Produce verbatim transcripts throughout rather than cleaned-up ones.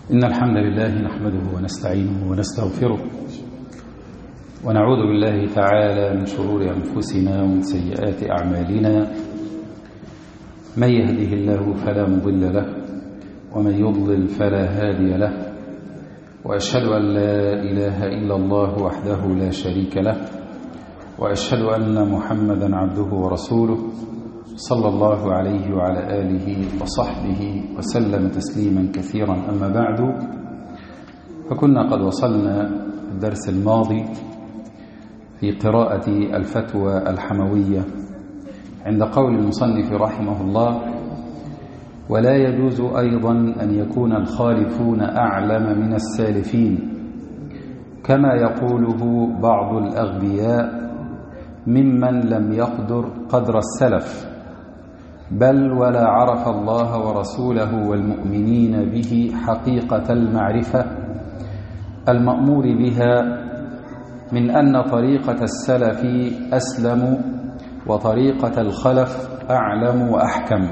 إن الحمد لله نحمده ونستعينه ونستغفره ونعوذ بالله تعالى من شرور أنفسنا ومن سيئات أعمالنا. من يهده الله فلا مضل له ومن يضلل فلا هادي له، وأشهد أن لا إله إلا الله وحده لا شريك له، وأشهد أن محمدا عبده ورسوله صلى الله عليه وعلى آله وصحبه وسلم تسليما كثيرا. أما بعد، فكنا قد وصلنا في الدرس الماضي في قراءة الفتوى الحموية عند قول المصنف رحمه الله: ولا يجوز أيضا أن يكون الخالفون أعلم من السالفين، كما يقوله بعض الأغبياء ممن لم يقدر قدر السلف، بل ولا عرف الله ورسوله والمؤمنين به حقيقة المعرفة المأمور بها، من أن طريقة السلف أسلم وطريقة الخلف أعلم وأحكم.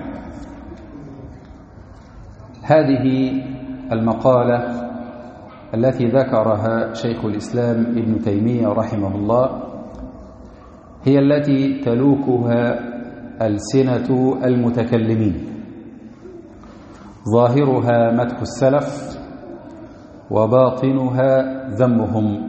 هذه المقالة التي ذكرها شيخ الإسلام ابن تيمية رحمه الله هي التي تلوكها ألسنة المتكلمين، ظاهرها مدح السلف وباطنها ذمهم،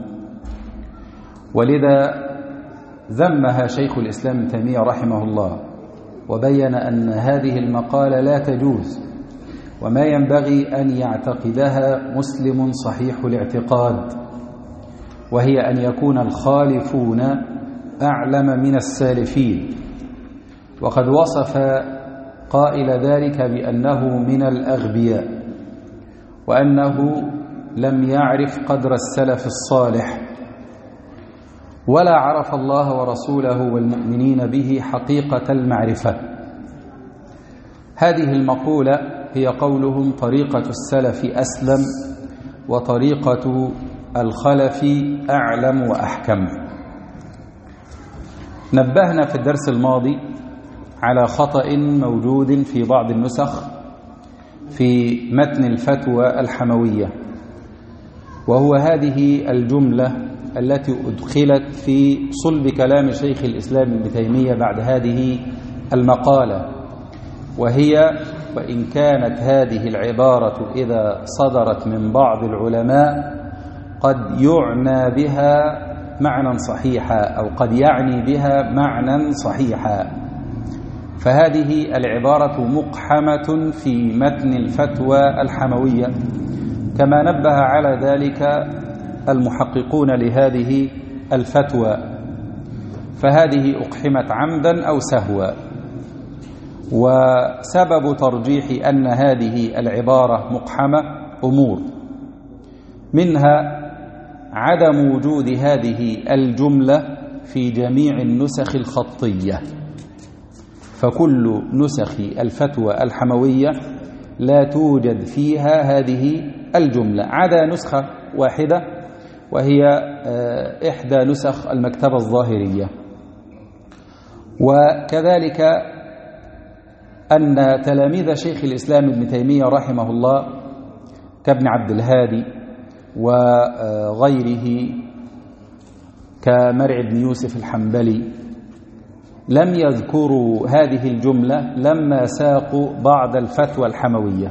ولذا ذمها شيخ الإسلام ابن تيمية رحمه الله وبين أن هذه المقالة لا تجوز، وما ينبغي أن يعتقدها مسلم صحيح الاعتقاد، وهي أن يكون الخالفون أعلم من السالفين. وقد وصف قائل ذلك بأنه من الأغبياء، وأنه لم يعرف قدر السلف الصالح، ولا عرف الله ورسوله والمؤمنين به حقيقة المعرفة. هذه المقولة هي قولهم: طريقة السلف أسلم وطريقة الخلف أعلم وأحكم. نبهنا في الدرس الماضي على خطأ موجود في بعض النسخ في متن الفتوى الحموية، وهو هذه الجملة التي أدخلت في صلب كلام شيخ الإسلام ابن تيمية بعد هذه المقالة، وهي: وإن كانت هذه العبارة إذا صدرت من بعض العلماء قد يعنى بها معنى صحيحا، أو قد يعني بها معنى صحيحا. فهذه العبارة مقحمة في متن الفتوى الحموية، كما نبه على ذلك المحققون لهذه الفتوى، فهذه أقحمت عمدا أو سهوا. وسبب ترجيح أن هذه العبارة مقحمة أمور، منها عدم وجود هذه الجملة في جميع النسخ الخطية، فكل نسخ الفتوى الحموية لا توجد فيها هذه الجملة، عدا نسخة واحدة وهي إحدى نسخ المكتبة الظاهرية. وكذلك أن تلاميذ شيخ الإسلام ابن تيمية رحمه الله كابن عبد الهادي وغيره كمرع بن يوسف الحنبلي لم يذكروا هذه الجملة لما ساقوا بعض الفتوى الحموية،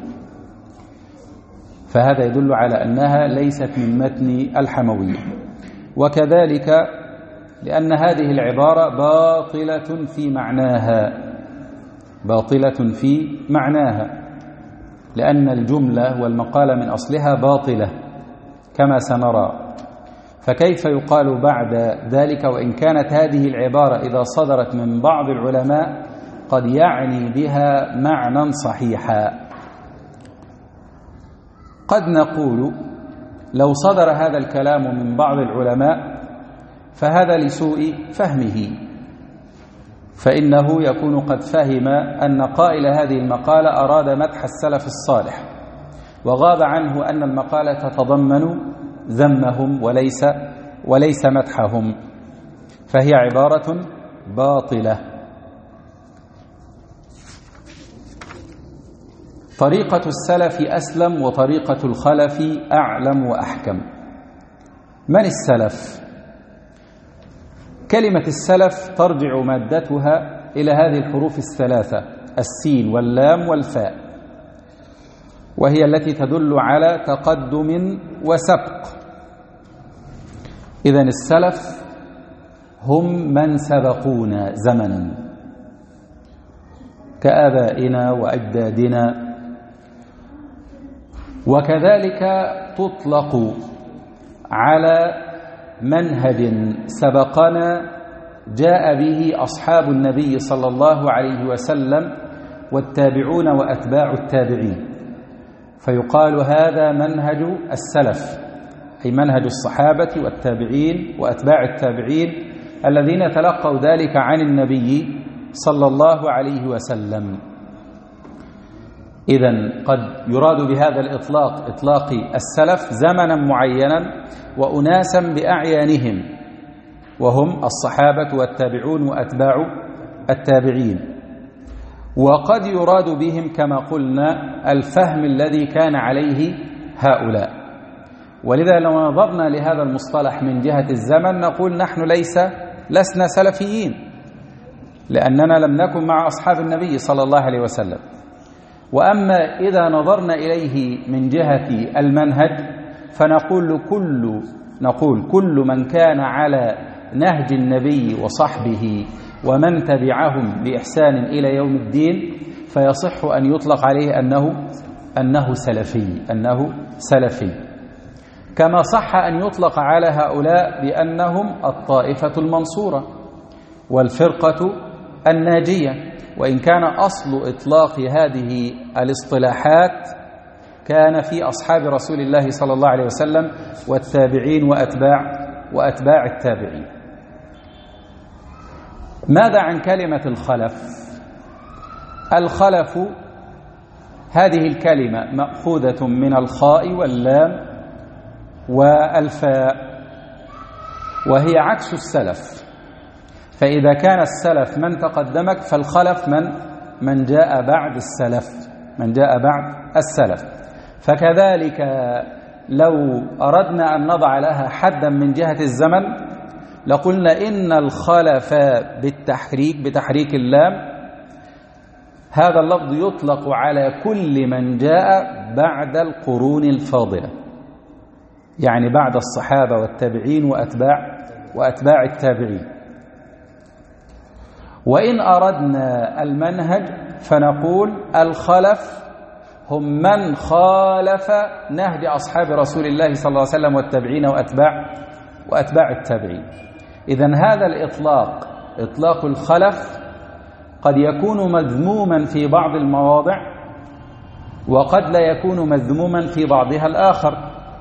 فهذا يدل على أنها ليست من متن الحموية. وكذلك لأن هذه العبارة باطلة في معناها، باطلة في معناها لأن الجملة والمقالة من أصلها باطلة كما سنرى. فكيف يقال بعد ذلك وإن كانت هذه العبارة إذا صدرت من بعض العلماء قد يعني بها معنى صحيحا؟ قد نقول لو صدر هذا الكلام من بعض العلماء فهذا لسوء فهمه، فإنه يكون قد فهم أن قائل هذه المقالة أراد مدح السلف الصالح، وغاب عنه أن المقالة تتضمن ذمهم وليس وليس مدحهم، فهي عبارة باطلة. طريقة السلف أسلم وطريقة الخلف أعلم وأحكم. من السلف؟ كلمة السلف ترجع مادتها إلى هذه الحروف الثلاثة، السين واللام والفاء، وهي التي تدل على تقدم وسبق. إذن السلف هم من سبقونا زمنا كآبائنا وأجدادنا، وكذلك تطلق على منهج سبقنا جاء به أصحاب النبي صلى الله عليه وسلم والتابعون وأتباع التابعين، فيقال هذا منهج السلف، أي منهج الصحابة والتابعين وأتباع التابعين الذين تلقوا ذلك عن النبي صلى الله عليه وسلم. إذن قد يراد بهذا الإطلاق إطلاق السلف زمنا معينا وأناسا بأعيانهم، وهم الصحابة والتابعون وأتباع التابعين، وقد يراد بهم كما قلنا الفهم الذي كان عليه هؤلاء. ولذا لو نظرنا لهذا المصطلح من جهة الزمن نقول نحن ليس لسنا سلفيين، لأننا لم نكن مع أصحاب النبي صلى الله عليه وسلم. وأما إذا نظرنا إليه من جهة المنهج فنقول كل نقول كل من كان على نهج النبي وصحبه ومن تبعهم بإحسان إلى يوم الدين فيصح أن يطلق عليه أنه أنه سلفي أنه سلفي كما صح أن يطلق على هؤلاء بأنهم الطائفة المنصورة والفرقة الناجية، وإن كان أصل إطلاق هذه الاصطلاحات كان في أصحاب رسول الله صلى الله عليه وسلم والتابعين وأتباع وأتباع التابعين. ماذا عن كلمة الخلف؟ الخلف هذه الكلمة مأخوذة من الخاء واللام والفاء، وهي عكس السلف. فإذا كان السلف من تقدمك فالخلف من من جاء بعد السلف من جاء بعد السلف. فكذلك لو أردنا أن نضع لها حدا من جهة الزمن لقلنا إن الخلف بالتحريك بتحريك اللام هذا اللفظ يطلق على كل من جاء بعد القرون الفاضلة، يعني بعد الصحابة والتابعين وأتباع وأتباع التابعين. وإن أردنا المنهج فنقول الخلف هم من خالف نهج أصحاب رسول الله صلى الله عليه وسلم والتابعين وأتباع وأتباع التابعين. إذن هذا الإطلاق إطلاق الخلف قد يكون مذموما في بعض المواضع وقد لا يكون مذموما في بعضها الآخر.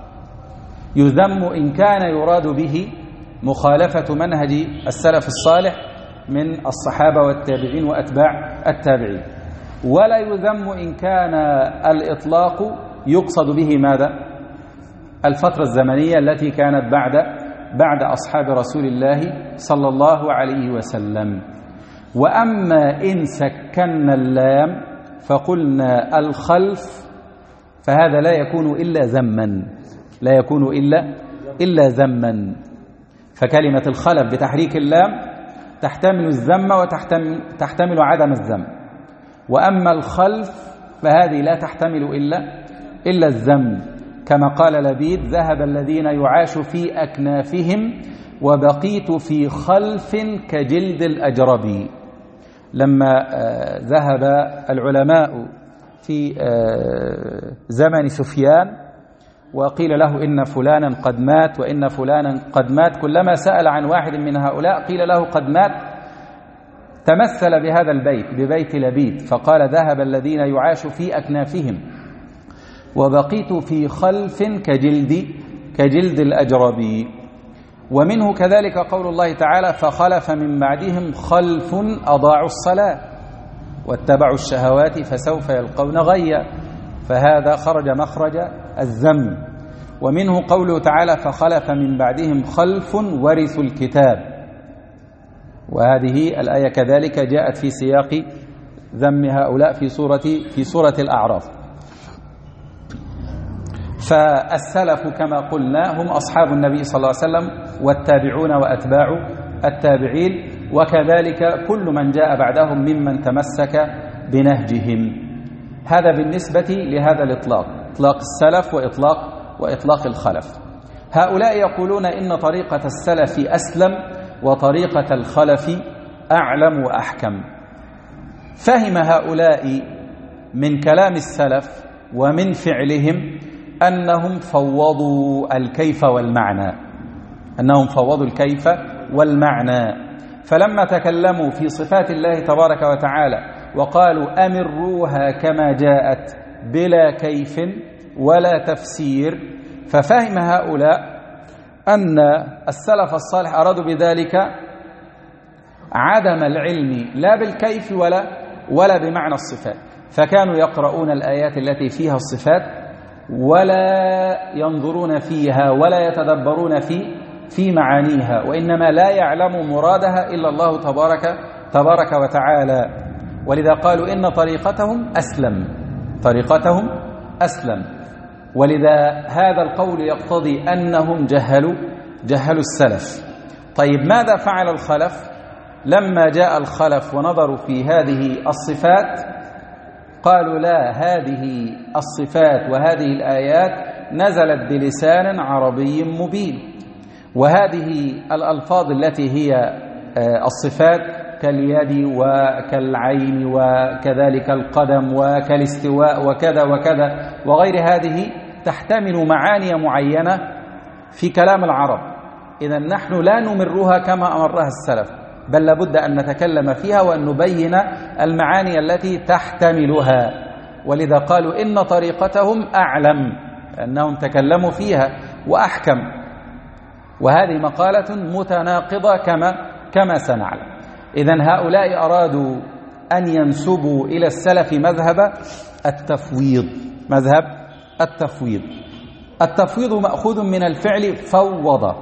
يذم إن كان يراد به مخالفة منهج السلف الصالح من الصحابة والتابعين وأتباع التابعين، ولا يذم إن كان الإطلاق يقصد به ماذا؟ الفترة الزمنية التي كانت بعد بعد أصحاب رسول الله صلى الله عليه وسلم. وأما إن سكنا اللام فقلنا الخلف فهذا لا يكون إلا ذما لا يكون إلا إلا ذما. فكلمة الخلف بتحريك اللام تحتمل الذم وتحتمل تحتمل عدم الذم، وأما الخلف فهذه لا تحتمل إلا إلا الذم، كما قال لبيد: ذهب الذين يعاش في أكنافهم وبقيت في خلف كجلد الأجربي. لما ذهب العلماء في زمن سفيان وقيل له إن فلانا قد مات وإن فلانا قد مات، كلما سأل عن واحد من هؤلاء قيل له قد مات، تمثل بهذا البيت ببيت لبيد فقال: ذهب الذين يعاش في أكنافهم وبقيت في خلف كجلد كجلد الأجربي. ومنه كذلك قول الله تعالى: فخلف من بعدهم خلف أضاعوا الصلاة واتبعوا الشهوات فسوف يلقون غيا، فهذا خرج مخرج الذم. ومنه قوله تعالى: فخلف من بعدهم خلف ورثوا الكتاب، وهذه الآية كذلك جاءت في سياق ذم هؤلاء في سورة في سورة الأعراف. فالسلف كما قلنا هم أصحاب النبي صلى الله عليه وسلم والتابعون وأتباع التابعين، وكذلك كل من جاء بعدهم ممن تمسك بنهجهم. هذا بالنسبة لهذا الإطلاق، إطلاق السلف وإطلاق, وإطلاق الخلف. هؤلاء يقولون إن طريقة السلف أسلم وطريقة الخلف أعلم وأحكم. فهم هؤلاء من كلام السلف ومن فعلهم أنهم فوضوا الكيف والمعنى، أنهم فوضوا الكيف والمعنى. فلما تكلموا في صفات الله تبارك وتعالى وقالوا أمروها كما جاءت بلا كيف ولا تفسير، ففهم هؤلاء أن السلف الصالح أرادوا بذلك عدم العلم لا بالكيف ولا ولا بمعنى الصفات، فكانوا يقرؤون الآيات التي فيها الصفات ولا ينظرون فيها ولا يتدبرون في في معانيها، وإنما لا يعلم مرادها إلا الله تبارك تبارك وتعالى. ولذا قالوا إن طريقتهم أسلم، طريقتهم أسلم. ولذا هذا القول يقتضي أنهم جهلوا جهلوا السلف. طيب ماذا فعل الخلف؟ لما جاء الخلف ونظروا في هذه الصفات قالوا لا، هذه الصفات وهذه الآيات نزلت بلسان عربي مبين، وهذه الألفاظ التي هي الصفات كاليد وكالعين وكذلك القدم وكالاستواء وكذا وكذا وغير هذه تحتمل معاني معينة في كلام العرب. إذا نحن لا نمرها كما أمرها السلف، بل لابد أن نتكلم فيها وأن نبين المعاني التي تحتملها. ولذا قالوا إن طريقتهم أعلم، أنهم تكلموا فيها وأحكم. وهذه مقالة متناقضة كما كما سنعلم. إذن هؤلاء أرادوا أن ينسبوا إلى السلف مذهب التفويض، مذهب التفويض. التفويض مأخوذ من الفعل فوض،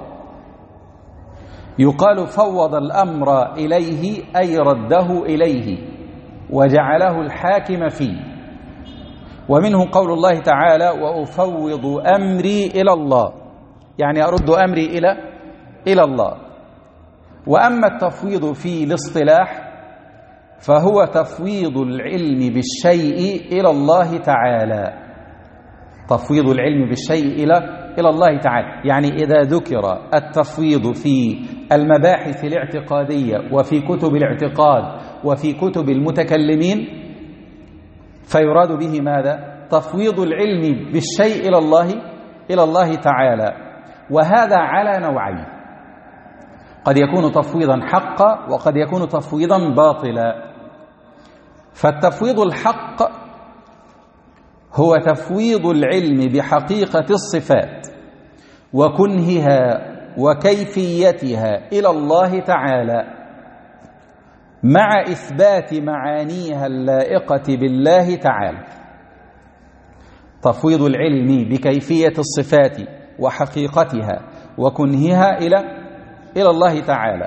يقال فوض الأمر إليه أي رده إليه وجعله الحاكم فيه. ومنه قول الله تعالى وأفوض أمري إلى الله، يعني أرد أمري إلى إلى الله. وأما التفويض في الاصطلاح فهو تفويض العلم بالشيء إلى الله تعالى، تفويض العلم بالشيء إلى إلى الله تعالى. يعني إذا ذكر التفويض في المباحث الاعتقادية وفي كتب الاعتقاد وفي كتب المتكلمين فيراد به ماذا؟ تفويض العلم بالشيء إلى الله إلى الله تعالى. وهذا على نوعين، قد يكون تفويضا حقا وقد يكون تفويضا باطلا. فالتفويض الحق هو تفويض العلم بحقيقة الصفات وكنهها وكيفيتها إلى الله تعالى مع إثبات معانيها اللائقة بالله تعالى. تفويض العلم بكيفية الصفات وحقيقتها وكنهها إلى إلى الله تعالى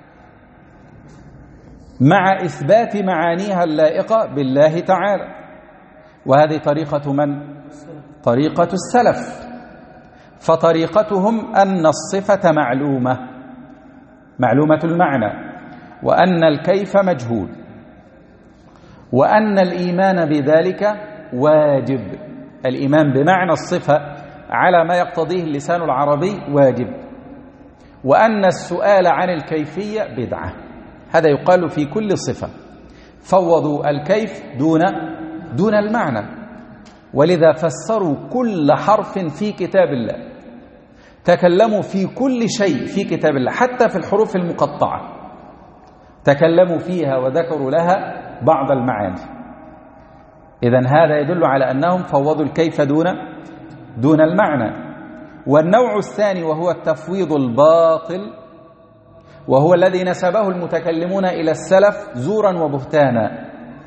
مع إثبات معانيها اللائقة بالله تعالى. وهذه طريقة من؟ طريقة السلف. فطريقتهم أن الصفة معلومة معلومة المعنى، وأن الكيف مجهول، وأن الإيمان بذلك واجب. الإيمان بمعنى الصفة على ما يقتضيه اللسان العربي واجب، وأن السؤال عن الكيفية بدعة. هذا يقال في كل صفة. فوضوا الكيف دون دون المعنى، ولذا فسروا كل حرف في كتاب الله، تكلموا في كل شيء في كتاب الله حتى في الحروف المقطعة تكلموا فيها وذكروا لها بعض المعاني. إذن هذا يدل على أنهم فوضوا الكيف دون دون المعنى. والنوع الثاني وهو التفويض الباطل، وهو الذي نسبه المتكلمون إلى السلف زورا وبهتانا،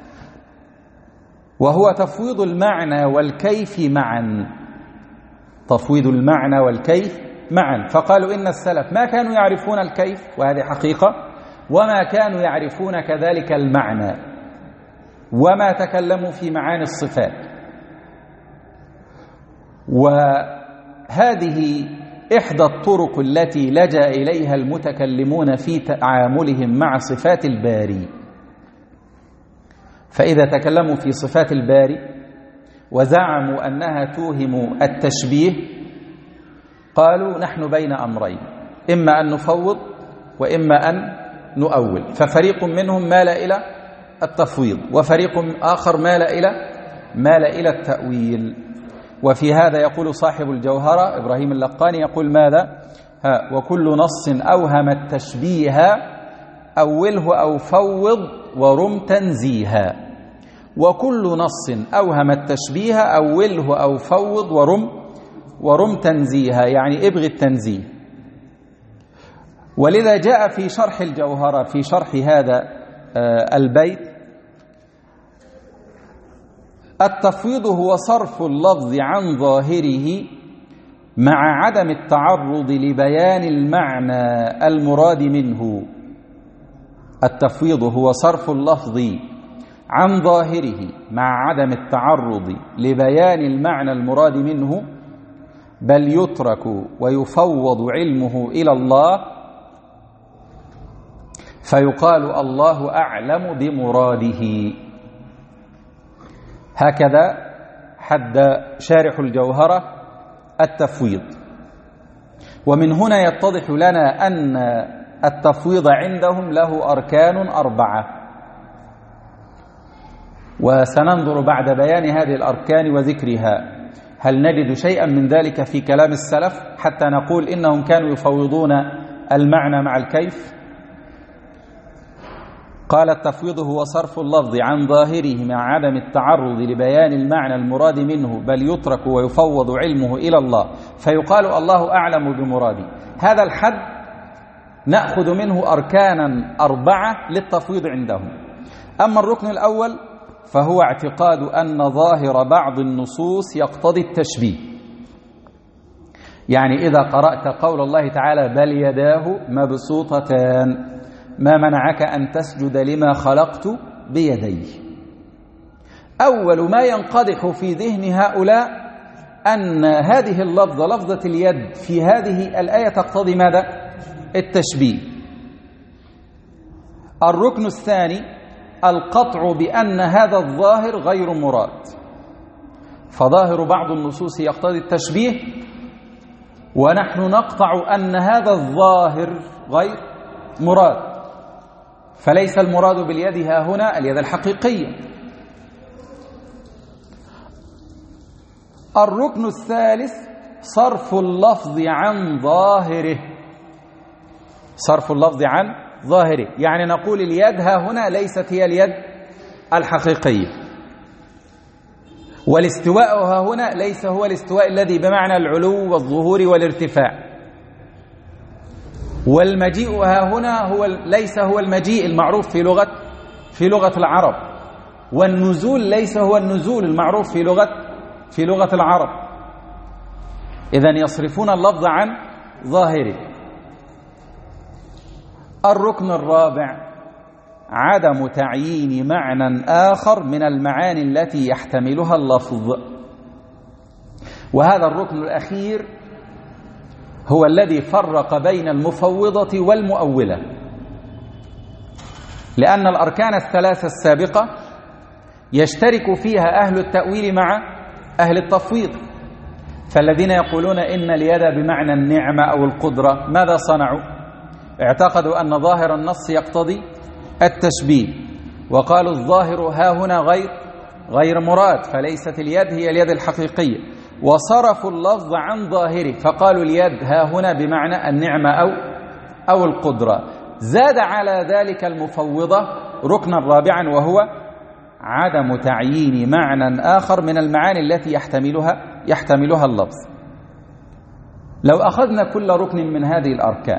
وهو تفويض المعنى والكيف معا، تفويض المعنى والكيف معا. فقالوا إن السلف ما كانوا يعرفون الكيف، وهذه حقيقة، وما كانوا يعرفون كذلك المعنى، وما تكلموا في معاني الصفات. وهذه إحدى الطرق التي لجأ إليها المتكلمون في تعاملهم مع صفات الباري. فإذا تكلموا في صفات الباري وزعموا أنها توهم التشبيه قالوا نحن بين أمرين، إما أن نفوض وإما أن نؤول. ففريق منهم مال إلى التفويض وفريق آخر مال إلى مال إلى التأويل. وفي هذا يقول صاحب الجوهرة إبراهيم اللقاني يقول ماذا؟ ها وكل نص أوهم التشبيه أوله أو فوض ورم تنزيها. وكل نص أوهم التشبيه أوله أو فوض ورم ورم تنزيها، يعني ابغي التنزيه. ولذا جاء في شرح الجوهرة في شرح هذا البيت: التفويض هو صرف اللفظ عن ظاهره مع عدم التعرض لبيان المعنى المراد منه. التفويض هو صرف اللفظ عن ظاهره مع عدم التعرض لبيان المعنى المراد منه، بل يترك ويفوض علمه إلى الله فيقال الله أعلم بمراده. هكذا حد شارح الجوهرة التفويض. ومن هنا يتضح لنا أن التفويض عندهم له أركان أربعة، وسننظر بعد بيان هذه الأركان وذكرها هل نجد شيئا من ذلك في كلام السلف حتى نقول إنهم كانوا يفوضون المعنى مع الكيف. قال: التفويض هو صرف اللفظ عن ظاهره مع عدم التعرض لبيان المعنى المراد منه، بل يترك ويفوض علمه إلى الله فيقال الله أعلم بمراده. هذا الحد نأخذ منه أركانا أربعة للتفويض عندهم. أما الركن الأول فهو اعتقاد أن ظاهر بعض النصوص يقتضي التشبيه. يعني إذا قرأت قول الله تعالى: بل يداه مبسوطتان ما منعك أن تسجد لما خلقت بيدي، أول ما ينقدح في ذهن هؤلاء أن هذه اللفظة لفظة اليد في هذه الآية تقتضي ماذا؟ التشبيه. الركن الثاني القطع بأن هذا الظاهر غير مراد، فظاهر بعض النصوص يقتضي التشبيه ونحن نقطع أن هذا الظاهر غير مراد، فليس المراد باليد ها هنا اليد الحقيقية. الركن الثالث صرف اللفظ عن ظاهره، صرف اللفظ عن ظاهره، يعني نقول اليد ها هنا ليست هي اليد الحقيقية، والاستواء ها هنا ليس هو الاستواء الذي بمعنى العلو والظهور والارتفاع، والمجيء ها هنا هو ليس هو المجيء المعروف في لغة في لغة العرب، والنزول ليس هو النزول المعروف في لغة في لغة العرب. إذن يصرفون اللفظ عن ظاهره. الركن الرابع عدم تعيين معنى آخر من المعاني التي يحتملها اللفظ، وهذا الركن الأخير هو الذي فرق بين المفوضة والمؤولة، لأن الأركان الثلاثة السابقة يشترك فيها أهل التأويل مع أهل التفويض. فالذين يقولون إن اليد بمعنى النعمة أو القدرة ماذا صنعوا؟ اعتقدوا أن ظاهر النص يقتضي التشبيه، وقالوا الظاهر ها هنا غير غير مراد، فليست اليد هي اليد الحقيقية، وصرفوا اللفظ عن ظاهره فقالوا اليد ها هنا بمعنى النعمة أو أو القدرة. زاد على ذلك المفوضة ركنا رابعا وهو عدم تعيين معنى آخر من المعاني التي يحتملها يحتملها اللفظ. لو أخذنا كل ركن من هذه الأركان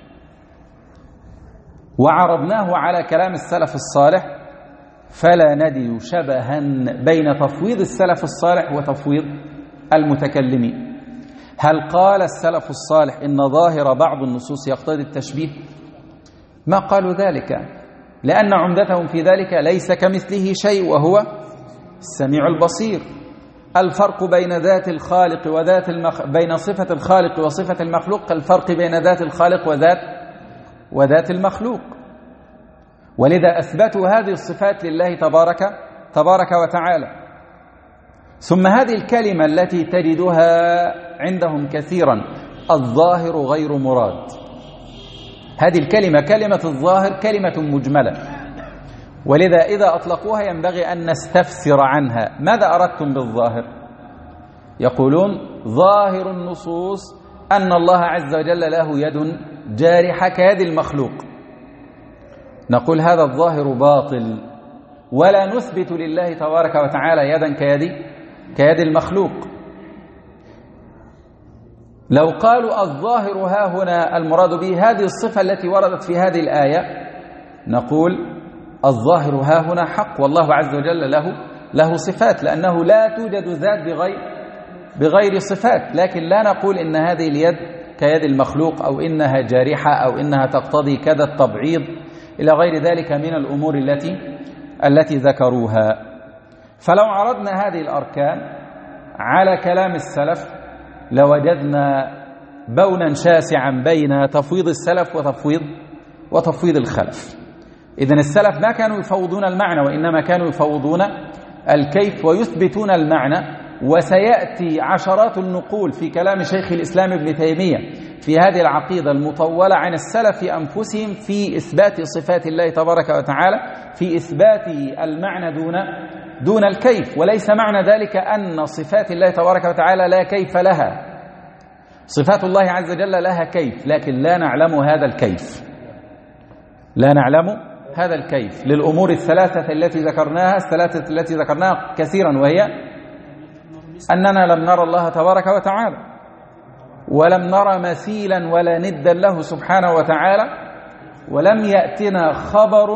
وعرضناه على كلام السلف الصالح فلا نجد شبها بين تفويض السلف الصالح وتفويض المتكلمين. هل قال السلف الصالح إن ظاهر بعض النصوص يقتضي التشبيه؟ ما قالوا ذلك، لأن عمدتهم في ذلك ليس كمثله شيء وهو السميع البصير. الفرق بين ذات الخالق وذات المخ... بين صفة الخالق وصفة المخلوق كالفرق بين ذات الخالق وذات وذات المخلوق، ولذا أثبتوا هذه الصفات لله تبارك تبارك وتعالى. ثم هذه الكلمة التي تجدها عندهم كثيرا، الظاهر غير مراد. هذه الكلمة كلمة الظاهر كلمة مجملة، ولذا إذا أطلقوها ينبغي أن نستفسر عنها. ماذا أردتم بالظاهر؟ يقولون ظاهر النصوص أن الله عز وجل له يد جارحة كيد المخلوق. نقول هذا الظاهر باطل، ولا نثبت لله تبارك وتعالى يدا كيد كيد المخلوق. لو قالوا الظاهر ها هنا المراد به هذه الصفة التي وردت في هذه الآية، نقول الظاهر ها هنا حق، والله عز وجل له له صفات، لأنه لا توجد ذات بغير بغير صفات. لكن لا نقول إن هذه اليد كيد المخلوق، أو إنها جارحة، أو إنها تقتضي كذا التبعيض إلى غير ذلك من الأمور التي التي ذكروها. فلو عرضنا هذه الأركان على كلام السلف لوجدنا بونا شاسعا بين تفويض السلف وتفويض وتفويض الخلف. إذن السلف ما كانوا يفوضون المعنى، وإنما كانوا يفوضون الكيف ويثبتون المعنى. وسيأتي عشرات النقول في كلام شيخ الإسلام ابن تيمية في هذه العقيدة المطولة عن السلف أنفسهم في إثبات صفات الله تبارك وتعالى، في إثبات المعنى دون دون الكيف. وليس معنى ذلك أن صفات الله تبارك وتعالى لا كيف لها. صفات الله عز وجل لها كيف، لكن لا نعلم هذا الكيف، لا نعلم هذا الكيف للأمور الثلاثة التي ذكرناها الثلاثة التي ذكرناها كثيرا، وهي أننا لم نرى الله تبارك وتعالى، ولم نرى مثيلا ولا ندا له سبحانه وتعالى، ولم يأتنا خبر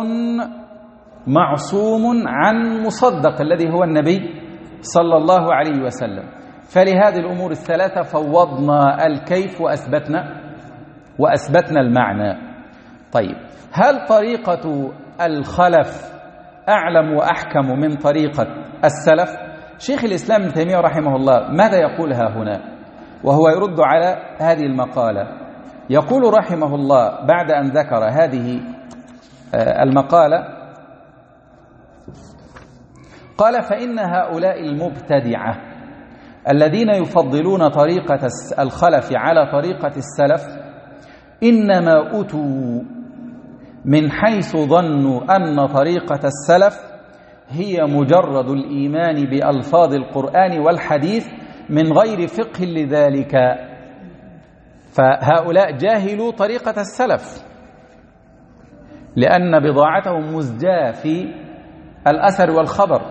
معصوم عن مصدق الذي هو النبي صلى الله عليه وسلم. فلهذه الأمور الثلاثة فوضنا الكيف وأثبتنا وأثبتنا المعنى. طيب، هل طريقة الخلف أعلم وأحكم من طريقة السلف؟ شيخ الإسلام ابن تيمية رحمه الله ماذا يقول ها هنا وهو يرد على هذه المقالة؟ يقول رحمه الله بعد أن ذكر هذه المقالة، قال: فإن هؤلاء المبتدعة الذين يفضلون طريقة الخلف على طريقة السلف إنما أتوا من حيث ظنوا أن طريقة السلف هي مجرد الإيمان بألفاظ القرآن والحديث من غير فقه لذلك. فهؤلاء جاهلوا طريقة السلف، لأن بضاعتهم مزجاة في الأثر والخبر.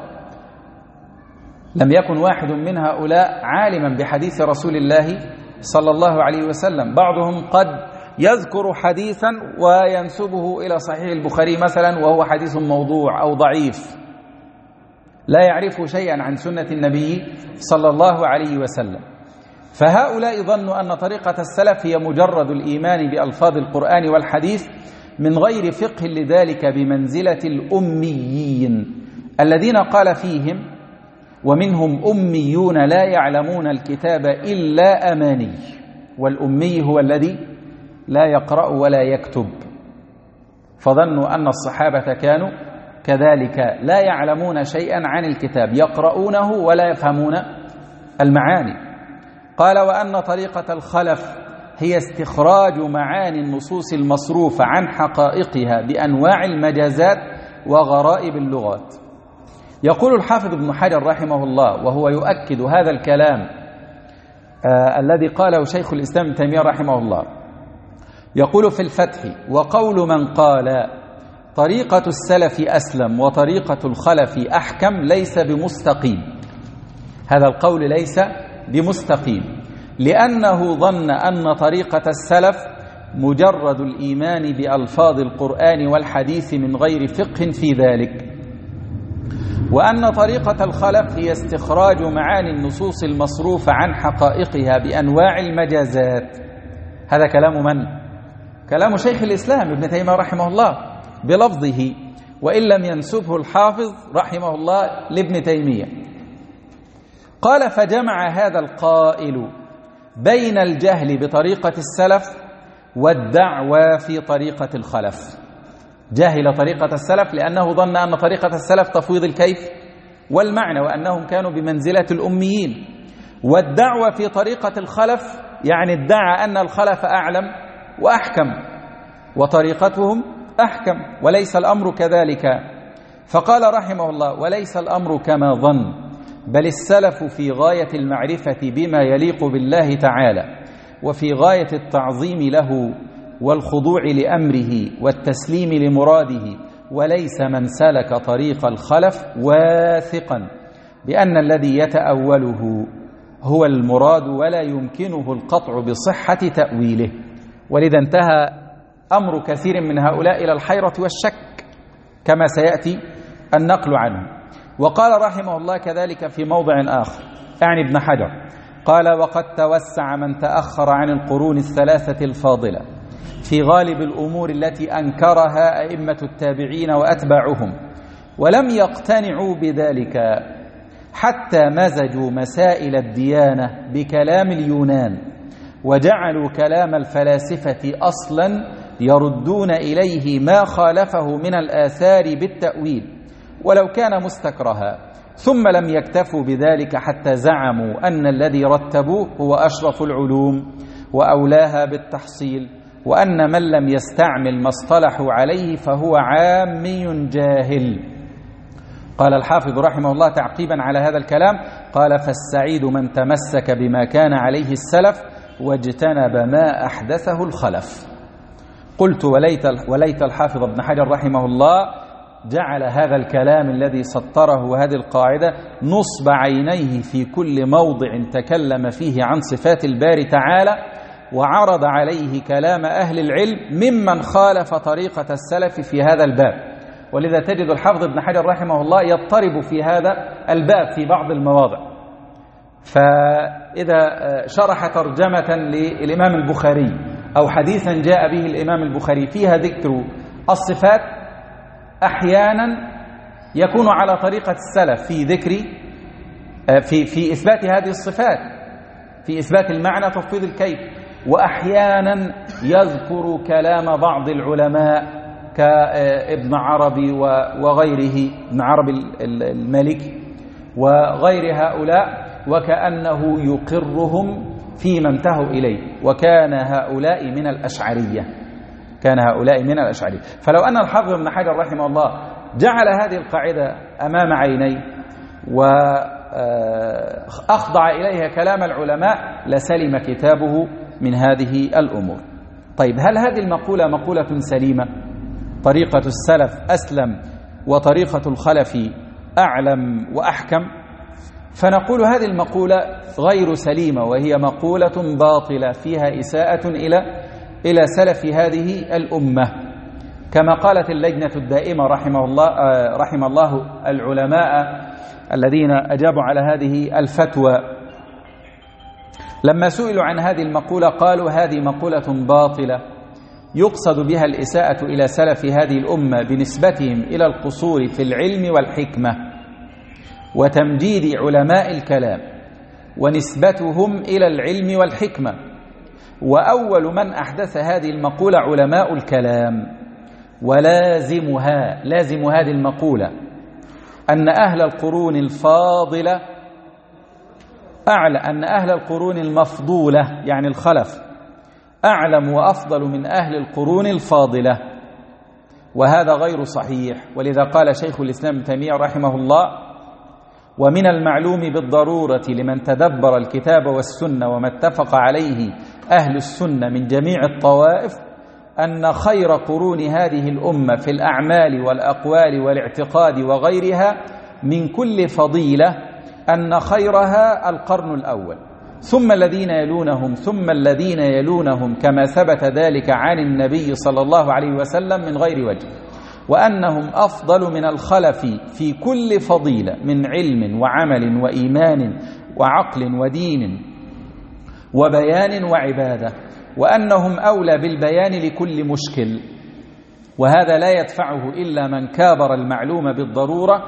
لم يكن واحد من هؤلاء عالما بحديث رسول الله صلى الله عليه وسلم. بعضهم قد يذكر حديثا وينسبه إلى صحيح البخاري مثلا وهو حديث موضوع أو ضعيف، لا يعرف شيئا عن سنة النبي صلى الله عليه وسلم. فهؤلاء ظنوا أن طريقة السلف هي مجرد الإيمان بألفاظ القرآن والحديث من غير فقه لذلك، بمنزلة الأميين الذين قال فيهم: ومنهم أميون لا يعلمون الكتاب إلا أماني. والأمي هو الذي لا يقرأ ولا يكتب. فظنوا أن الصحابة كانوا كذلك لا يعلمون شيئا عن الكتاب، يقرؤونه ولا يفهمون المعاني. قال: وأن طريقة الخلف هي استخراج معاني النصوص المصروفة عن حقائقها بأنواع المجازات وغرائب اللغات. يقول الحافظ ابن حجر رحمه الله وهو يؤكد هذا الكلام آه الذي قاله شيخ الإسلام ابن تيمية رحمه الله، يقول في الفتح: وقول من قال طريقة السلف أسلم وطريقة الخلف أحكم ليس بمستقيم. هذا القول ليس بمستقيم، لأنه ظن أن طريقة السلف مجرد الإيمان بألفاظ القرآن والحديث من غير فقه في ذلك، وأن طريقة الخلف هي استخراج معاني النصوص المصروفة عن حقائقها بأنواع المجازات. هذا كلام من؟ كلام شيخ الإسلام ابن تيمية رحمه الله بلفظه، وإن لم ينسبه الحافظ رحمه الله لابن تيمية. قال: فجمع هذا القائل بين الجهل بطريقة السلف والدعوى في طريقة الخلف. جاهل طريقة السلف لأنه ظن أن طريقة السلف تفويض الكيف والمعنى وأنهم كانوا بمنزلة الأميين، والدعوة في طريقة الخلف يعني ادعى أن الخلف أعلم وأحكم وطريقتهم أحكم، وليس الأمر كذلك. فقال رحمه الله: وليس الأمر كما ظن، بل السلف في غاية المعرفة بما يليق بالله تعالى، وفي غاية التعظيم له والخضوع لأمره والتسليم لمراده، وليس من سلك طريق الخلف واثقا بأن الذي يتأوله هو المراد ولا يمكنه القطع بصحة تأويله. ولذا انتهى أمر كثير من هؤلاء إلى الحيرة والشك كما سيأتي النقل عنه. وقال رحمه الله كذلك في موضع آخر، يعني ابن حجر، قال: وقد توسع من تأخر عن القرون الثلاثة الفاضلة في غالب الأمور التي أنكرها أئمة التابعين وأتباعهم، ولم يقتنعوا بذلك، حتى مزجوا مسائل الديانة بكلام اليونان، وجعلوا كلام الفلاسفة أصلا يردون إليه ما خالفه من الآثار بالتأويل ولو كان مستكرها، ثم لم يكتفوا بذلك حتى زعموا أن الذي رتبوه هو أشرف العلوم وأولاها بالتحصيل، وأن من لم يستعمل ما اصطلحوا عليه فهو عامي جاهل. قال الحافظ رحمه الله تعقيبا على هذا الكلام، قال: فالسعيد من تمسك بما كان عليه السلف واجتنب ما أحدثه الخلف. قلت: وليت, وليت الحافظ ابن حجر رحمه الله جعل هذا الكلام الذي سطره هذه القاعدة نصب عينيه في كل موضع تكلم فيه عن صفات الباري تعالى، وعرض عليه كلام أهل العلم ممن خالف طريقة السلف في هذا الباب. ولذا تجد الحافظ ابن حجر رحمه الله يضطرب في هذا الباب في بعض المواضع. فإذا شرح ترجمة للإمام البخاري أو حديثا جاء به الإمام البخاري فيها ذكر الصفات، أحيانا يكون على طريقة السلف في ذكر في في إثبات هذه الصفات، في إثبات المعنى تفويض الكيف، وأحيانا يذكر كلام بعض العلماء كابن عربي وغيره، ابن عربي المالكي وغير هؤلاء، وكأنه يقرهم فيما انتهوا إليه، وكان هؤلاء من الأشعرية كان هؤلاء من الأشعرية. فلو أن الحافظ ابن حجر رحمه الله جعل هذه القاعدة أمام عينيه وأخضع إليها كلام العلماء لسلم كتابه من هذه الأمور. طيب، هل هذه المقولة مقولة سليمة؟ طريقة السلف أسلم وطريقة الخلف أعلم وأحكم؟ فنقول هذه المقولة غير سليمة، وهي مقولة باطلة فيها إساءة إلى إلى سلف هذه الأمة، كما قالت اللجنة الدائمة رحمه الله رحم الله العلماء الذين أجابوا على هذه الفتوى. لما سئلوا عن هذه المقولة قالوا: هذه مقولة باطلة يقصد بها الإساءة إلى سلف هذه الأمة بنسبتهم إلى القصور في العلم والحكمة وتمجيد علماء الكلام، ونسبتهم إلى العلم والحكمة، وأول من أحدث هذه المقولة علماء الكلام. ولازمها لازم هذه المقولة أن أهل القرون الفاضلة أعلى أن أهل القرون المفضولة يعني الخلف أعلم وأفضل من أهل القرون الفاضلة، وهذا غير صحيح. ولذا قال شيخ الإسلام ابن تيمية رحمه الله: ومن المعلوم بالضرورة لمن تدبر الكتاب والسنة وما اتفق عليه أهل السنة من جميع الطوائف أن خير قرون هذه الأمة في الأعمال والأقوال والاعتقاد وغيرها من كل فضيلة أن خيرها القرن الأول، ثم الذين يلونهم ثم الذين يلونهم، كما ثبت ذلك عن النبي صلى الله عليه وسلم من غير وجه، وأنهم أفضل من الخلف في كل فضيلة من علم وعمل وإيمان وعقل ودين وبيان وعبادة، وأنهم أولى بالبيان لكل مشكل، وهذا لا يدفعه إلا من كابر المعلوم بالضرورة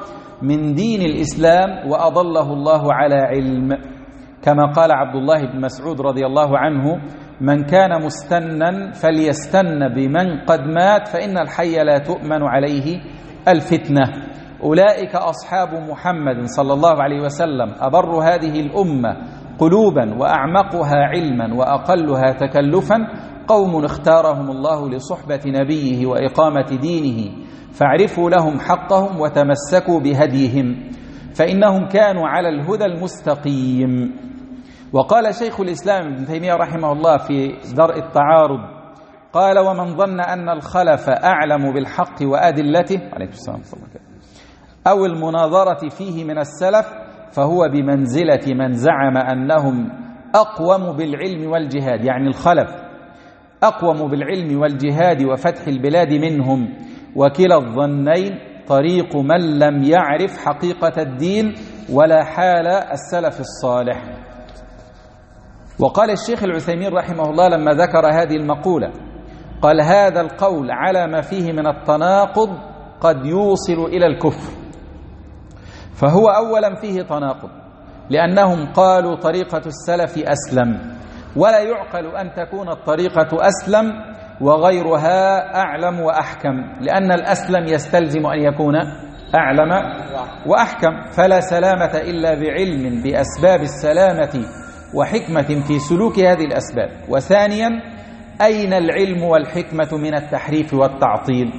من دين الإسلام وأضله الله على علم، كما قال عبد الله بن مسعود رضي الله عنه: من كان مستنا فليستن بمن قد مات فإن الحي لا تؤمن عليه الفتنة. أولئك أصحاب محمد صلى الله عليه وسلم، أبر هذه الأمة قلوبا وأعمقها علما وأقلها تكلفا، قوم اختارهم الله لصحبة نبيه وإقامة دينه، فاعرفوا لهم حقهم وتمسكوا بهديهم فإنهم كانوا على الهدى المستقيم. وقال شيخ الإسلام ابن تيمية رحمه الله في درء التعارض قال: ومن ظن أن الخلف أعلم بالحق وأدلته عليه السلام أو المناظرة فيه من السلف فهو بمنزلة من زعم أنهم أقوم بالعلم والجهاد، يعني الخلف أقوم بالعلم والجهاد وفتح البلاد منهم، وكلا الظنين طريق من لم يعرف حقيقة الدين ولا حال السلف الصالح. وقال الشيخ العثيمين رحمه الله لما ذكر هذه المقولة قال: هذا القول على ما فيه من التناقض قد يوصل إلى الكفر، فهو أولا فيه تناقض، لأنهم قالوا طريقة السلف أسلم، ولا يعقل أن تكون الطريقة أسلم وغيرها أعلم وأحكم، لأن الأسلم يستلزم أن يكون أعلم وأحكم، فلا سلامة إلا بعلم بأسباب السلامة وحكمة في سلوك هذه الأسباب. وثانيا، أين العلم والحكمة من التحريف والتعطيل؟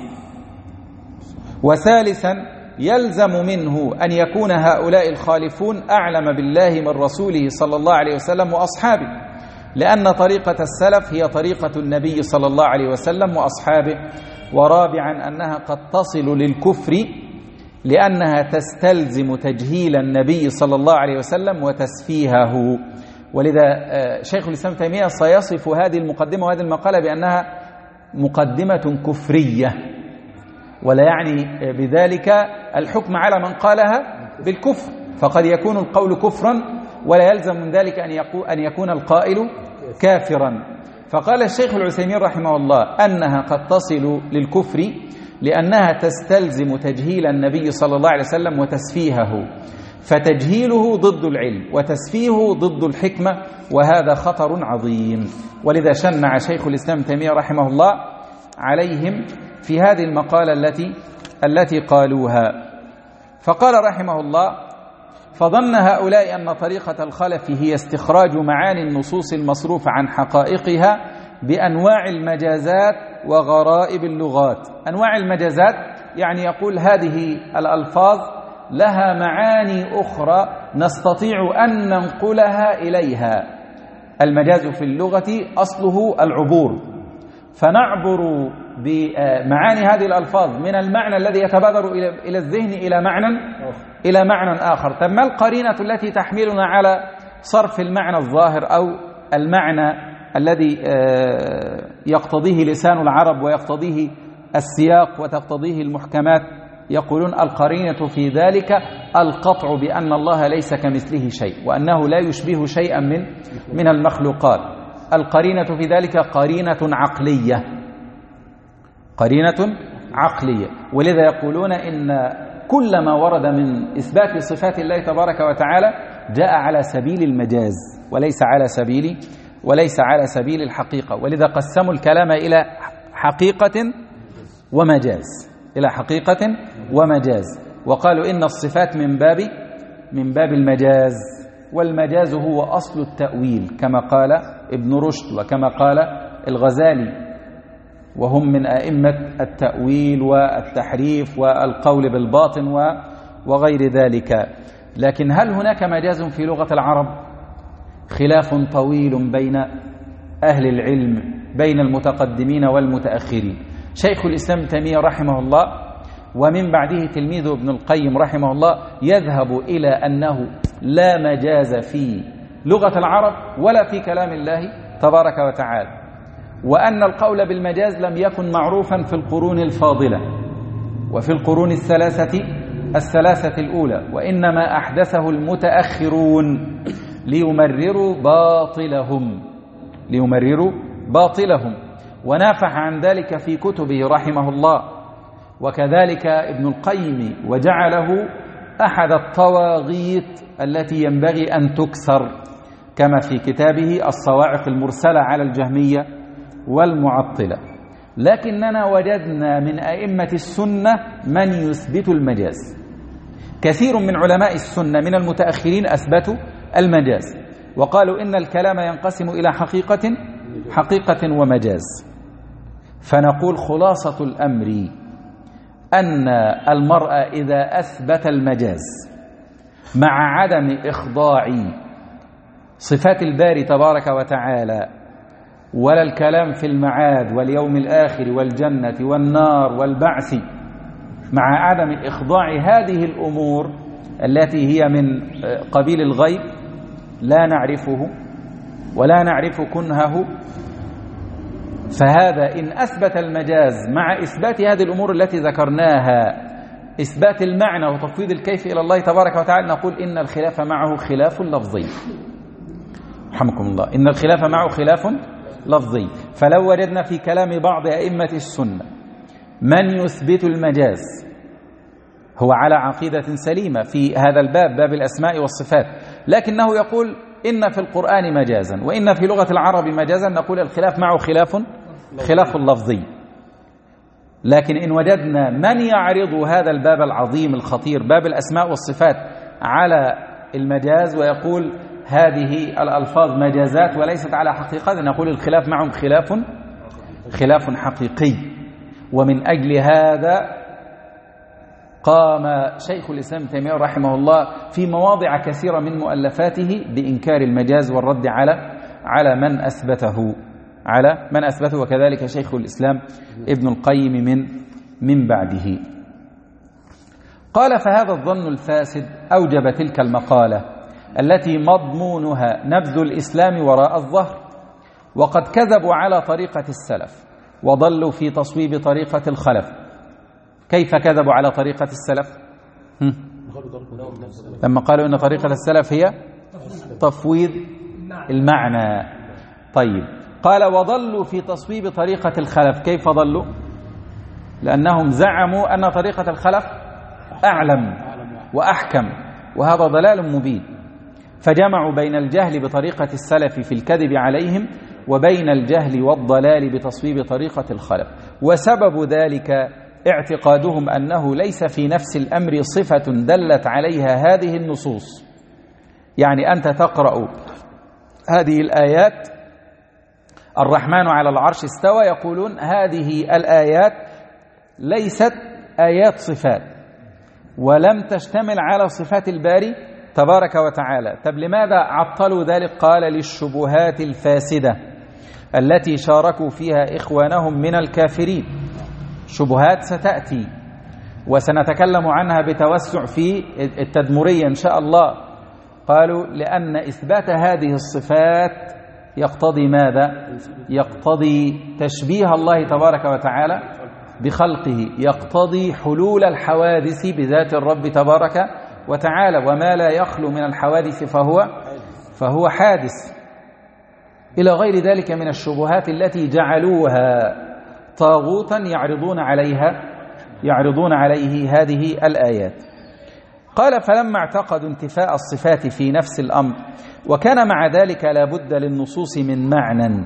وثالثا، يلزم منه أن يكون هؤلاء الخالفون أعلم بالله من رسوله صلى الله عليه وسلم وأصحابه، لأن طريقة السلف هي طريقة النبي صلى الله عليه وسلم وأصحابه. ورابعا، أنها قد تصل للكفر لأنها تستلزم تجهيل النبي صلى الله عليه وسلم وتسفيهه. ولذا شيخ الإسلام تيمية سيصف هذه المقدمة وهذه المقالة بأنها مقدمة كفرية، ولا يعني بذلك الحكم على من قالها بالكفر، فقد يكون القول كفرا ولا يلزم من ذلك أن يكون القائل كافرا. فقال الشيخ العثيمين رحمه الله أنها قد تصل للكفر لأنها تستلزم تجهيل النبي صلى الله عليه وسلم وتسفيهه، فتجهيله ضد العلم وتسفيهه ضد الحكمة، وهذا خطر عظيم. ولذا شنع شيخ الإسلام تيمية رحمه الله عليهم في هذه المقالة التي التي قالوها. فقال رحمه الله: فظن هؤلاء أن طريقة الخلف هي استخراج معاني النصوص المصروف عن حقائقها بأنواع المجازات وغرائب اللغات. أنواع المجازات يعني يقول هذه الألفاظ لها معاني أخرى نستطيع أن ننقلها إليها. المجاز في اللغة أصله العبور، فنعبر بمعاني هذه الألفاظ من المعنى الذي يتبادر إلى الذهن إلى معنى إلى معنى آخر. طب ما القرينة التي تحملنا على صرف المعنى الظاهر أو المعنى الذي يقتضيه لسان العرب ويقتضيه السياق وتقتضيه المحكمات؟ يقولون القرينة في ذلك القطع بأن الله ليس كمثله شيء وأنه لا يشبه شيئا من من المخلوقات. القرينة في ذلك قرينة عقلية، قرينة عقلية. ولذا يقولون إن كل ما ورد من إثبات صفات الله تبارك وتعالى جاء على سبيل المجاز وليس على سبيل وليس على سبيل الحقيقة. ولذا قسموا الكلام إلى حقيقة ومجاز، إلى حقيقة ومجاز، وقالوا إن الصفات من باب من باب المجاز، والمجاز هو أصل التأويل كما قال ابن رشد وكما قال الغزالي، وهم من أئمة التأويل والتحريف والقول بالباطن وغير ذلك. لكن هل هناك مجاز في لغة العرب؟ خلاف طويل بين أهل العلم، بين المتقدمين والمتأخرين. شيخ الإسلام تيمية رحمه الله ومن بعده تلميذه ابن القيم رحمه الله يذهب إلى أنه لا مجاز في لغة العرب ولا في كلام الله تبارك وتعالى، وأن القول بالمجاز لم يكن معروفا في القرون الفاضلة وفي القرون الثلاثة الثلاثة الأولى، وإنما أحدثه المتأخرون ليمرروا باطلهم ليمرروا باطلهم ونافح عن ذلك في كتبه رحمه الله، وكذلك ابن القيم، وجعله أحد الطواغيت التي ينبغي أن تكسر، كما في كتابه الصواعق المرسلة على الجهمية والمعطلة. لكننا وجدنا من أئمة السنة من يثبت المجاز. كثير من علماء السنة من المتأخرين أثبتوا المجاز، وقالوا إن الكلام ينقسم إلى حقيقة حقيقة ومجاز. فنقول خلاصة الأمر أن المرء إذا أثبت المجاز مع عدم إخضاع صفات الباري تبارك وتعالى ولا الكلام في المعاد واليوم الآخر والجنة والنار والبعث، مع عدم إخضاع هذه الأمور التي هي من قبيل الغيب لا نعرفه ولا نعرف كنهه، فهذا إن أثبت المجاز مع إثبات هذه الأمور التي ذكرناها، إثبات المعنى وتفويض الكيف إلى الله تبارك وتعالى، نقول إن الخلاف معه خلاف لفظي. رحمكم الله، إن الخلاف معه خلاف لفظي. فلو وجدنا في كلام بعض أئمة السنة من يثبت المجاز هو على عقيدة سليمة في هذا الباب، باب الأسماء والصفات، لكنه يقول إن في القرآن مجازا وإن في لغة العرب مجازا، نقول الخلاف معه خلاف خلاف لفظي. لكن إن وجدنا من يعرض هذا الباب العظيم الخطير، باب الأسماء والصفات، على المجاز ويقول هذه الألفاظ مجازات وليست على حقيقة، نقول الخلاف معهم خلاف خلاف حقيقي. ومن أجل هذا قام شيخ الإسلام ابن تيمية رحمه الله في مواضع كثيرة من مؤلفاته بإنكار المجاز والرد على على من أثبته على من أثبته وكذلك شيخ الإسلام ابن القيم من من بعده. قال: فهذا الظن الفاسد أوجب تلك المقالة التي مضمونها نبذ الإسلام وراء الظهر، وقد كذبوا على طريقة السلف وضلوا في تصويب طريقة الخلف. كيف كذبوا على طريقة السلف؟ لما قالوا إن طريقة السلف هي تفويض المعنى. طيب، قال: وضلوا في تصويب طريقة الخلف. كيف ضلوا؟ لأنهم زعموا أن طريقة الخلف أعلم وأحكم، وهذا ضلال مبين. فجمعوا بين الجهل بطريقة السلف في الكذب عليهم وبين الجهل والضلال بتصويب طريقة الخلف. وسبب ذلك اعتقادهم أنه ليس في نفس الأمر صفة دلت عليها هذه النصوص. يعني أنت تقرأ هذه الآيات: الرحمن على العرش استوى، يقولون هذه الآيات ليست آيات صفات ولم تشتمل على صفات الباري تبارك وتعالى. طب لماذا عطلوا ذلك؟ قال: للشبهات الفاسدة التي شاركوا فيها إخوانهم من الكافرين. شبهات ستأتي وسنتكلم عنها بتوسع في التدمرية إن شاء الله. قالوا لأن إثبات هذه الصفات يقتضي ماذا؟ يقتضي تشبيه الله تبارك وتعالى بخلقه، يقتضي حلول الحوادث بذات الرب تبارك وتعالى، وما لا يخلو من الحوادث فهو فهو حادث، إلى غير ذلك من الشبهات التي جعلوها طاغوتا يعرضون عليها يعرضون عليه هذه الآيات. قال: فلما اعتقدوا انتفاء الصفات في نفس الأمر وكان مع ذلك لا بد للنصوص من معنى،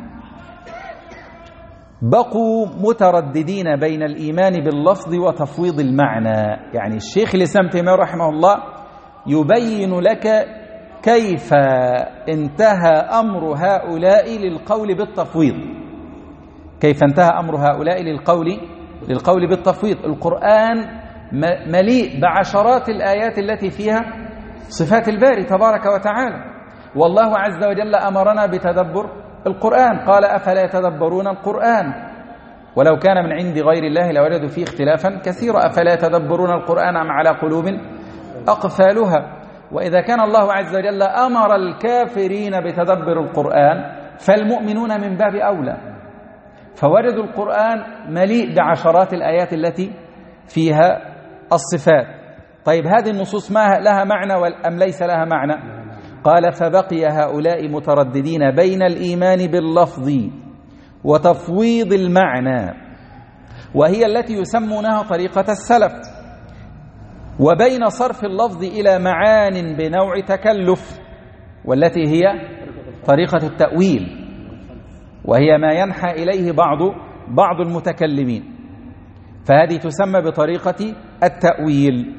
بقوا مترددين بين الإيمان باللفظ وتفويض المعنى. يعني الشيخ الإسلام تيمية رحمه الله يبين لك كيف انتهى أمر هؤلاء للقول بالتفويض، كيف انتهى أمر هؤلاء للقول للقول بالتفويض. القرآن مليء بعشرات الآيات التي فيها صفات الباري تبارك وتعالى، والله عز وجل أمرنا بتدبر القرآن. قال: أفلا يتدبرون القرآن ولو كان من عند غير الله لوجدوا فيه اختلافا كثيرا أفلا يتدبرون القرآن أم على قلوب أقفالها. وإذا كان الله عز وجل أمر الكافرين بتدبر القرآن فالمؤمنون من باب أولى، فوجدوا القرآن مليء بعشرات الآيات التي فيها الصفات. طيب، هذه النصوص ما لها معنى أم ليس لها معنى؟ قال: فبقي هؤلاء مترددين بين الإيمان باللفظ وتفويض المعنى، وهي التي يسمونها طريقة السلف. وبين صرف اللفظ إلى معان بنوع تكلف، والتي هي طريقة التأويل، وهي ما ينحى إليه بعض بعض المتكلمين، فهذه تسمى بطريقة التأويل.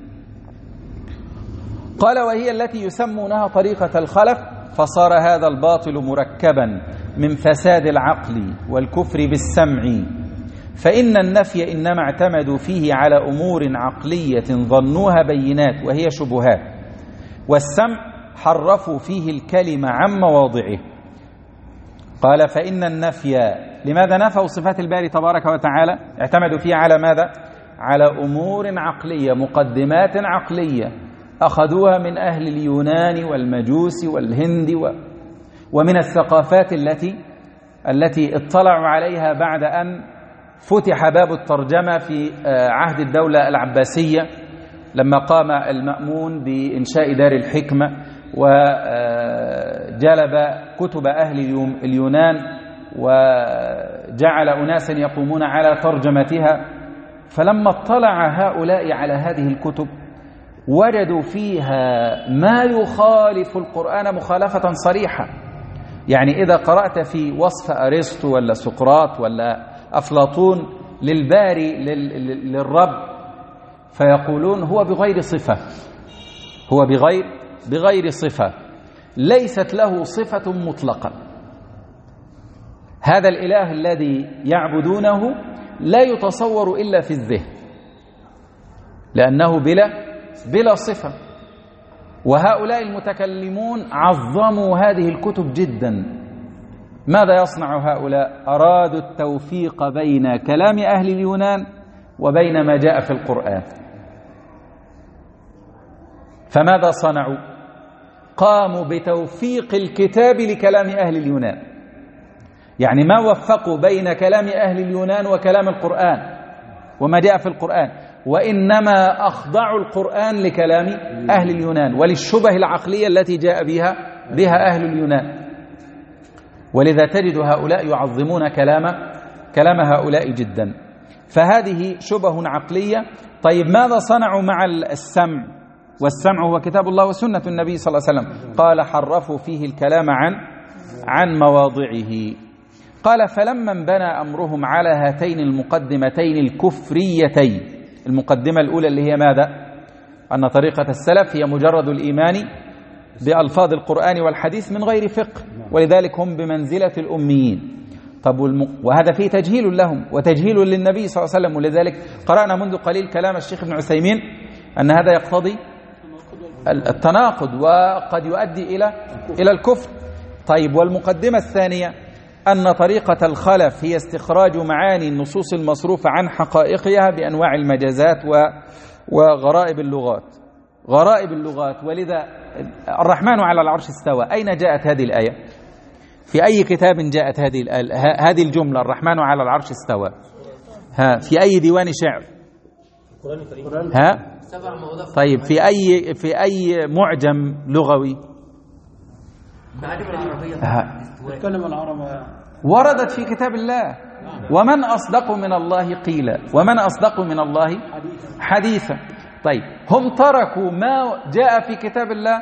قال وهي التي يسمونها طريقة الخلف، فصار هذا الباطل مركبا من فساد العقل والكفر بالسمع، فإن النفي إنما اعتمدوا فيه على أمور عقلية ظنوها بينات وهي شبهات، والسمع حرفوا فيه الكلمة عن مواضعه. قال فإن النفي، لماذا نفوا صفات الباري تبارك وتعالى؟ اعتمدوا فيه على ماذا؟ على أمور عقلية، مقدمات عقلية أخذوها من أهل اليونان والمجوس والهند و ومن الثقافات التي التي اطلعوا عليها بعد أن فتح باب الترجمة في عهد الدولة العباسية، لما قام المأمون بإنشاء دار الحكمة وجلب كتب أهل اليونان وجعل أناسا يقومون على ترجمتها. فلما اطلع هؤلاء على هذه الكتب وجدوا فيها ما يخالف القرآن مخالفة صريحة. يعني إذا قرأت في وصف أرسطو ولا سقراط ولا أفلاطون للباري للرب، فيقولون هو بغير صفة، هو بغير بغير صفة، ليست له صفة مطلقة. هذا الإله الذي يعبدونه لا يتصور إلا في الذهن، لأنه بلا بلا صفة. وهؤلاء المتكلمون عظموا هذه الكتب جدا. ماذا يصنع هؤلاء؟ أرادوا التوفيق بين كلام أهل اليونان وبين ما جاء في القرآن. فماذا صنعوا؟ قاموا بتوفيق الكتاب لكلام أهل اليونان، يعني ما وفقوا بين كلام أهل اليونان وكلام القرآن وما جاء في القرآن، وإنما أخضعوا القرآن لكلام أهل اليونان وللشبه العقلية التي جاء بها بها أهل اليونان. ولذا تجد هؤلاء يعظمون كلام كلام هؤلاء جدا. فهذه شبه عقلية. طيب ماذا صنعوا مع السمع؟ والسمع هو كتاب الله وسنة النبي صلى الله عليه وسلم. قال حرفوا فيه الكلام عن عن مواضعه. قال فلما انبنى أمرهم على هاتين المقدمتين الكفريتين، المقدمة الأولى اللي هي ماذا؟ أن طريقة السلف هي مجرد الإيمان بألفاظ القرآن والحديث من غير فقه، ولذلك هم بمنزلة الأميين. طب والم... وهذا فيه تجهيل لهم وتجهيل للنبي صلى الله عليه وسلم. ولذلك قرأنا منذ قليل كلام الشيخ ابن عثيمين أن هذا يقتضي التناقض وقد يؤدي إلى إلى الكفر. طيب والمقدمة الثانية أن طريقة الخلف هي استخراج معاني النصوص المصروفة عن حقائقها بأنواع المجازات وغرائب اللغات غرائب اللغات. ولذا الرحمن على العرش استوى، أين جاءت هذه الآية؟ في أي كتاب جاءت هذه هذه الجملة الرحمن على العرش استوى؟ ها في أي ديوان شعر؟ ها طيب في أي في أي معجم لغوي؟ وردت في كتاب الله. ومن أصدق من الله قيلا ومن أصدق من الله حديثا. طيب هم تركوا ما جاء في كتاب الله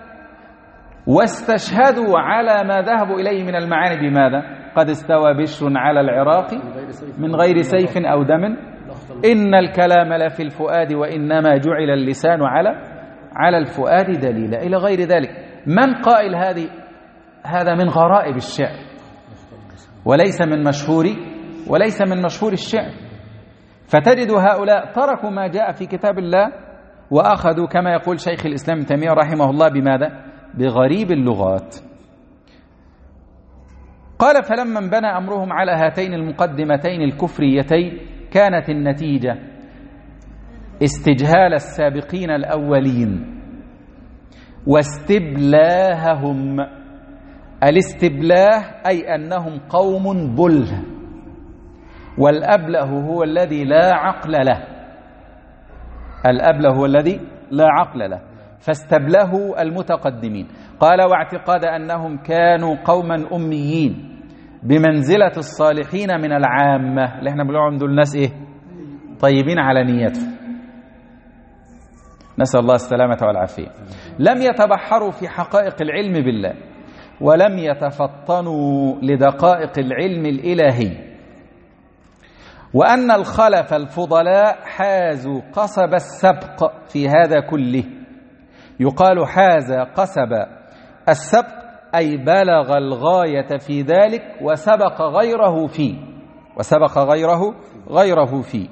واستشهدوا على ما ذهبوا إليه من المعاني بماذا؟ قد استوى بشر على العراق من غير سيف أو دم، إن الكلام لفي الفؤاد وإنما جعل اللسان على على الفؤاد دليلا، إلى غير ذلك. من قائل هذه؟ هذا من غرائب الشعر وليس من مشهور وليس من مشهور الشعر. فتجد هؤلاء تركوا ما جاء في كتاب الله وأخذوا كما يقول شيخ الإسلام ابن تيمية رحمه الله بماذا؟ بغريب اللغات. قال فلما انبنى أمرهم على هاتين المقدمتين الكفريتين كانت النتيجة استجهال السابقين الأولين واستبلاههم. الاستبلاه أي أنهم قوم بله، والأبله هو الذي لا عقل له. الأبله هو الذي لا عقل له، فاستبلهوا المتقدمين. قال واعتقاد أنهم كانوا قوما أميين بمنزلة الصالحين من العامة، اللي احنا بنقول عند الناس ايه؟ طيبين على نيتهم. نسأل الله السلامة والعافية. لم يتبحروا في حقائق العلم بالله، ولم يتفطنوا لدقائق العلم الإلهي، وأن الخلف الفضلاء حازوا قصب السبق في هذا كله. يقال حاز قصب السبق أي بلغ الغاية في ذلك وسبق غيره فيه، وسبق غيره غيره فيه،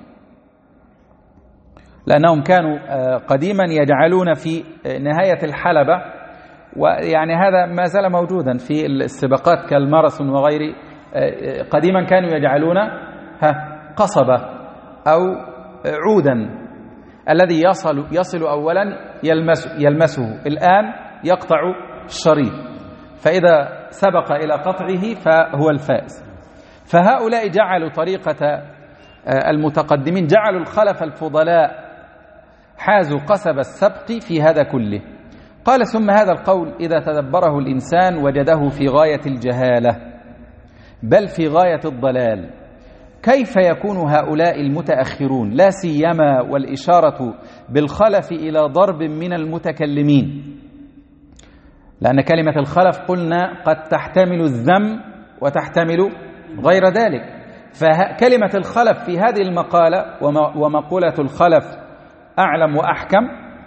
لأنهم كانوا قديما يجعلون في نهاية الحلبة، ويعني هذا ما زال موجودا في السباقات كالماراثون وغيره، قديما كانوا يجعلون قصبة أو عودا الذي يصل يصل أولا يلمسه, يلمسه الآن يقطع الشريط، فإذا سبق إلى قطعه فهو الفائز. فهؤلاء جعلوا طريقة المتقدمين، جعلوا الخلف الفضلاء حازوا قصب السبق في هذا كله. قال: ثم هذا القول إذا تدبره الإنسان وجده في غاية الجهالة، بل في غاية الضلال. كيف يكون هؤلاء المتأخرون، لا سيما والإشارة بالخلف إلى ضرب من المتكلمين، لأن كلمة الخلف قلنا قد تحتمل الذم وتحتمل غير ذلك، فكلمة الخلف في هذه المقالة ومقولة الخلف أعلم وأحكم،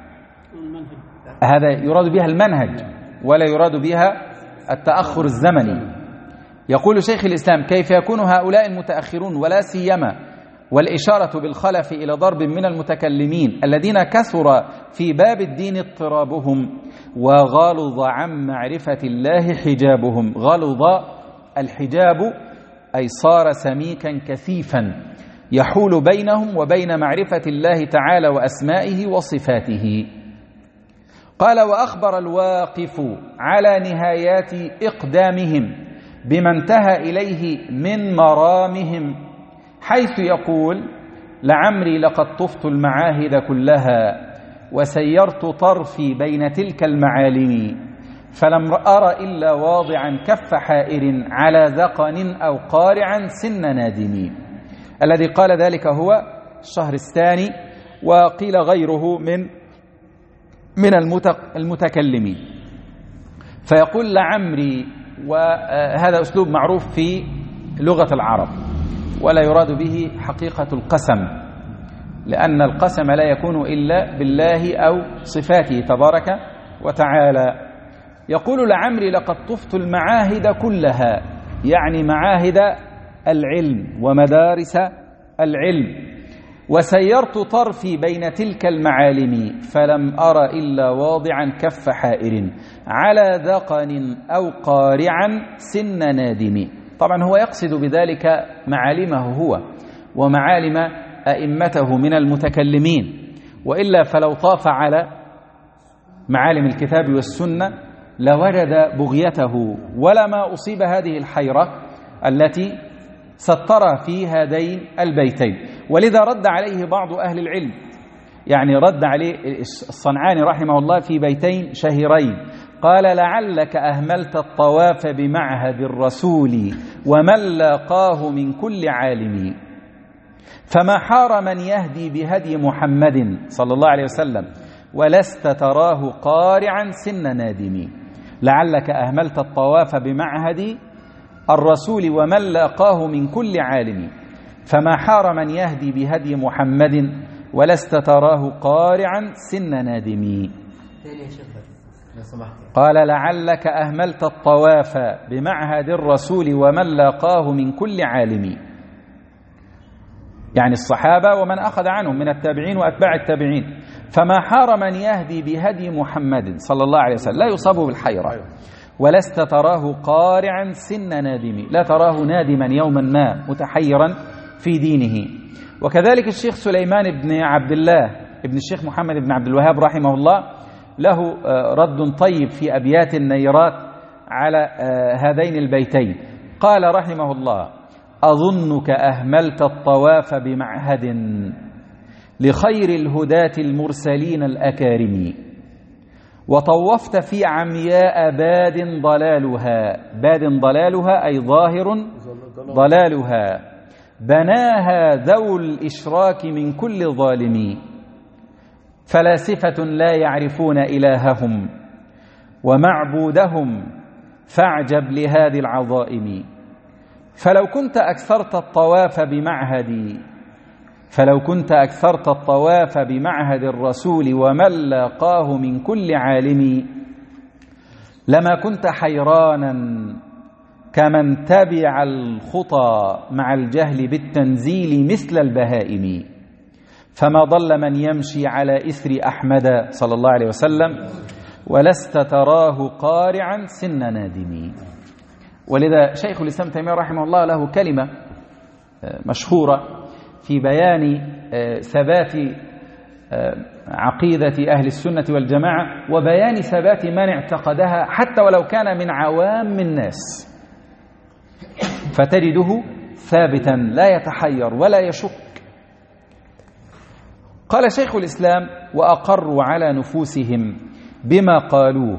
هذا يراد بها المنهج ولا يراد بها التأخر الزمني. يقول شيخ الإسلام: كيف يكون هؤلاء المتأخرون ولا سيما والإشارة بالخلف إلى ضرب من المتكلمين الذين كثر في باب الدين اضطرابهم وغلظ عن معرفة الله حجابهم. غلظ الحجاب أي صار سميكا كثيفا يحول بينهم وبين معرفة الله تعالى وأسمائه وصفاته. قال: وأخبر الواقف على نهايات إقدامهم بما انتهى إليه من مرامهم، حيث يقول: لعمري لقد طفت المعاهد كلها وسيرت طرفي بين تلك المعالم، فلم أر إلا واضعا كف حائر على ذقن أو قارعا سن نادم. الذي قال ذلك هو الشهرستاني، وقيل غيره من من المتكلمين. فيقول: لعمري، وهذا أسلوب معروف في لغة العرب، ولا يراد به حقيقة القسم، لأن القسم لا يكون إلا بالله أو صفاته تبارك وتعالى. يقول: لعمري لقد طفت المعاهد كلها، يعني معاهد العلم ومدارس العلم، وسيرت طرفي بين تلك المعالم، فلم أر إلا واضعا كف حائر على ذقن أو قارعا سن نادم. طبعا هو يقصد بذلك معالمه هو ومعالم أئمته من المتكلمين، وإلا فلو طاف على معالم الكتاب والسنة لوجد بغيته ولما أصيب هذه الحيرة التي سترى في هذين البيتين. ولذا رد عليه بعض أهل العلم، يعني رد عليه الصنعاني رحمه الله في بيتين شهيرين، قال: لعلك أهملت الطواف بمعهد الرسول ومن لاقاه من كل عالم، فما حار من يهدي بهدي محمد صلى الله عليه وسلم ولست تراه قارعا سن نادم. لعلك أهملت الطواف بمعهد الرسول ومن لاقاه من كل عالم، فما حار من يهدي بهدي محمد ولست تراه قارعا سن نادم. قال: لعلك أهملت الطواف بمعهد الرسول ومن لاقاه من كل عالم، يعني الصحابة ومن أخذ عنهم من التابعين وأتباع التابعين. فما حار من يهدي بهدي محمد صلى الله عليه وسلم، لا يصاب بالحيرة، ولست تراه قارعا سن نادم، لا تراه نادما يوما ما متحيرا في دينه. وكذلك الشيخ سليمان بن عبد الله ابن الشيخ محمد بن عبد الوهاب رحمه الله له رد طيب في أبيات النيرات على هذين البيتين. قال رحمه الله: أظنك أهملت الطواف بمعهد لخير الهداة المرسلين الأكارم، وطوفت في عمياء باد ضلالها، باد ضلالها أي ظاهر ضلالها، بناها ذو الإشراك من كل ظالم. فلاسفة لا يعرفون إلههم ومعبودهم، فاعجب لهذه العظائم. فلو كنت أكثرت الطواف بمعهدي فلو كنت أكثرت الطواف بمعهد الرسول ومن لاقاه من كل عالم، لما كنت حيرانا كمن تبع الخطى مع الجهل بالتنزيل مثل البهائم. فما ضل من يمشي على إثر أحمد صلى الله عليه وسلم ولست تراه قارعا سن نادم. ولذا شيخ الإسلام تيمية رحمه الله له كلمة مشهورة في بيان ثبات عقيدة أهل السنة والجماعة وبيان ثبات من اعتقدها حتى ولو كان من عوام الناس، فتجده ثابتا لا يتحير ولا يشك. قال شيخ الإسلام: وأقروا على نفوسهم بما قالوه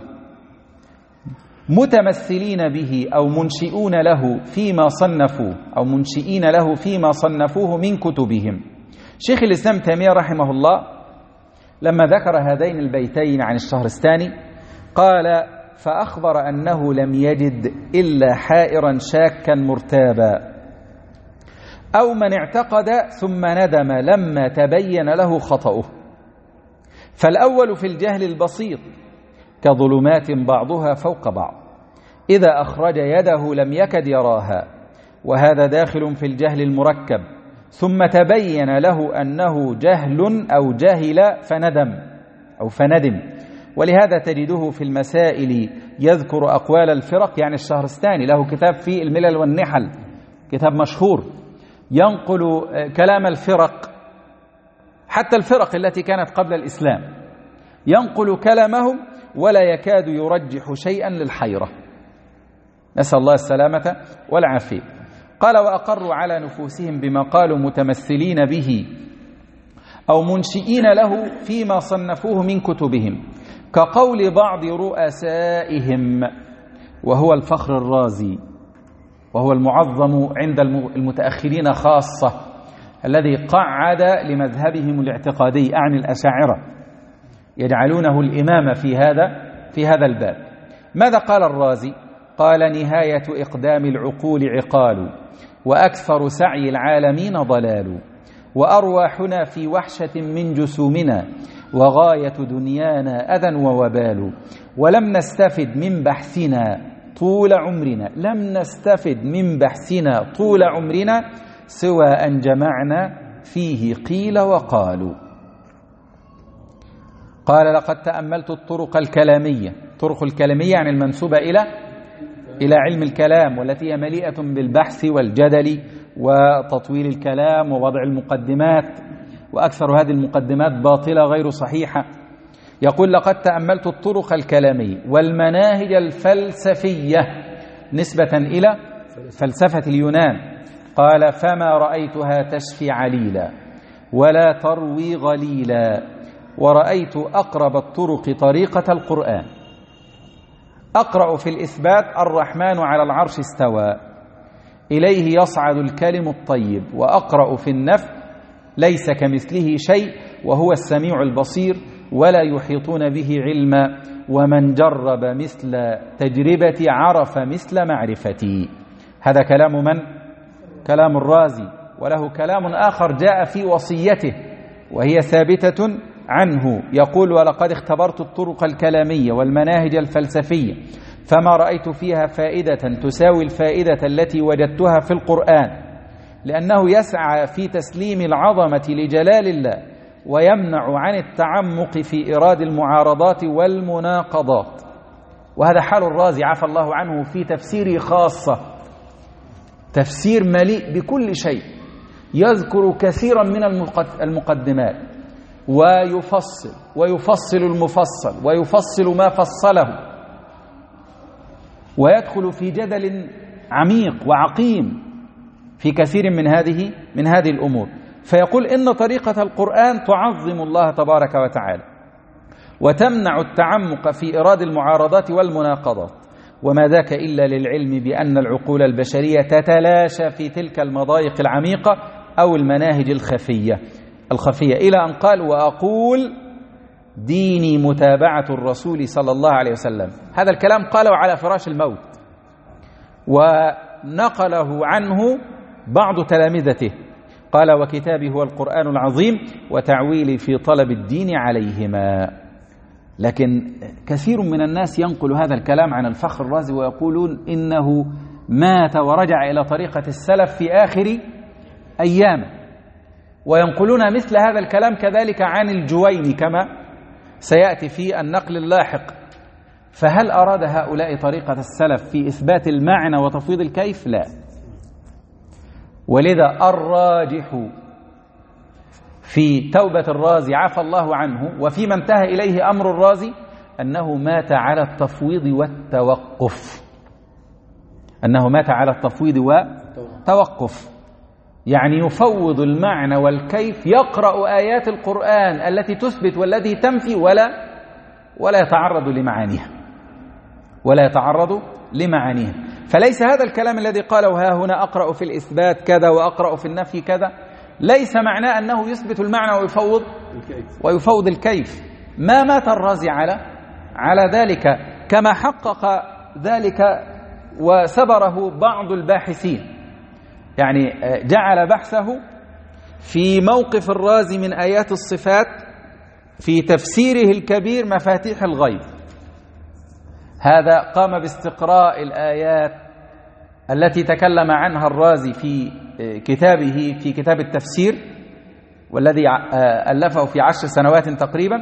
متمثلين به أو منشئون له فيما صنفوا أو منشئين له فيما صنفوه من كتبهم. شيخ الإسلام تيمية رحمه الله لما ذكر هذين البيتين عن الشهرستاني قال: فأخبر أنه لم يجد إلا حائرا شاكا مرتابا، أو من اعتقد ثم ندم لما تبين له خطأه. فالأول في الجهل البسيط كظلمات بعضها فوق بعض، إذا أخرج يده لم يكد يراها، وهذا داخل في الجهل المركب، ثم تبين له أنه جهل أو جهل فندم أو فندم. ولهذا تجده في المسائل يذكر أقوال الفرق، يعني الشهرستاني له كتاب في الملل والنحل، كتاب مشهور ينقل كلام الفرق، حتى الفرق التي كانت قبل الإسلام ينقل كلامهم ولا يكاد يرجح شيئا للحيرة، نسأل الله السلامة والعافية. قال: وأقروا على نفوسهم بما قالوا متمثلين به أو منشئين له فيما صنفوه من كتبهم، كقول بعض رؤسائهم، وهو الفخر الرازي، وهو المعظم عند المتأخرين خاصة، الذي قعد لمذهبهم الاعتقادي، أعني الأشاعرة، يجعلونه الإمام في هذا في هذا الباب. ماذا قال الرازي؟ قال: نهاية إقدام العقول عقال، وأكثر سعي العالمين ضلال، وأرواحنا في وحشة من جسومنا، وغاية دنيانا أذى ووبال، ولم نستفد من بحثنا طول عمرنا لم نستفد من بحثنا طول عمرنا سوى أن جمعنا فيه قيل وقالوا. قال: لقد تأملت الطرق الكلامية، طرق الكلامية يعني المنسوبة إلى إلى علم الكلام، والتي هي مليئة بالبحث والجدل وتطويل الكلام ووضع المقدمات، وأكثر هذه المقدمات باطلة غير صحيحة. يقول: لقد تأملت الطرق الكلامية والمناهج الفلسفية نسبة إلى فلسفة اليونان. قال: فما رأيتها تشفي عليلا ولا تروي غليلا، ورأيت أقرب الطرق طريقة القرآن. أقرأ في الإثبات: الرحمن على العرش استوى، إليه يصعد الكلم الطيب. وأقرأ في النفي: ليس كمثله شيء وهو السميع البصير، ولا يحيطون به علما، ومن جرب مثل تجربتي عرف مثل معرفتي. هذا كلام من؟ كلام الرازي. وله كلام آخر جاء في وصيته وهي ثابتة عنه، يقول: ولقد اختبرت الطرق الكلامية والمناهج الفلسفية فما رأيت فيها فائدة تساوي الفائدة التي وجدتها في القرآن، لأنه يسعى في تسليم العظمة لجلال الله، ويمنع عن التعمق في إيراد المعارضات والمناقضات. وهذا حال الرازي عفى الله عنه في تفسيره خاصة، تفسير مليء بكل شيء، يذكر كثيرا من المقدمات ويفصل ويفصل المفصل ويفصل ما فصله، ويدخل في جدل عميق وعقيم في كثير من هذه من هذه الأمور. فيقول: إن طريقة القرآن تعظم الله تبارك وتعالى، وتمنع التعمق في إيراد المعارضات والمناقضات، وما ذاك إلا للعلم بأن العقول البشرية تتلاشى في تلك المضايق العميقة أو المناهج الخفية الخفية إلى أن قال: وأقول ديني متابعة الرسول صلى الله عليه وسلم. هذا الكلام قاله على فراش الموت، ونقله عنه بعض تلامذته، قال: وكتابي هو القرآن العظيم وتعويلي في طلب الدين عليهما. لكن كثير من الناس ينقل هذا الكلام عن الفخر الرازي ويقولون إنه مات ورجع إلى طريقة السلف في آخر أيامه، وينقلون مثل هذا الكلام كذلك عن الجويني كما سيأتي في النقل اللاحق. فهل أراد هؤلاء طريقة السلف في إثبات المعنى وتفويض الكيف؟ لا. ولذا الراجح في توبة الرازي عفى الله عنه وفيما انتهى إليه أمر الرازي أنه مات على التفويض والتوقف، أنه مات على التفويض والتوقف، يعني يفوض المعنى والكيف، يقرأ آيات القرآن التي تثبت والتي تنفي ولا ولا يتعرض لمعانيها ولا يتعرض لمعانيها. فليس هذا الكلام الذي قاله ها هنا أقرأ في الإثبات كذا وأقرأ في النفي كذا، ليس معناه أنه يثبت المعنى ويفوض ويفوض الكيف. ما مات الرازي على على ذلك، كما حقق ذلك وسبره بعض الباحثين، يعني جعل بحثه في موقف الرازي من آيات الصفات في تفسيره الكبير مفاتيح الغيب. هذا قام باستقراء الآيات التي تكلم عنها الرازي في كتابه في كتاب التفسير، والذي ألفه في عشر سنوات تقريبا،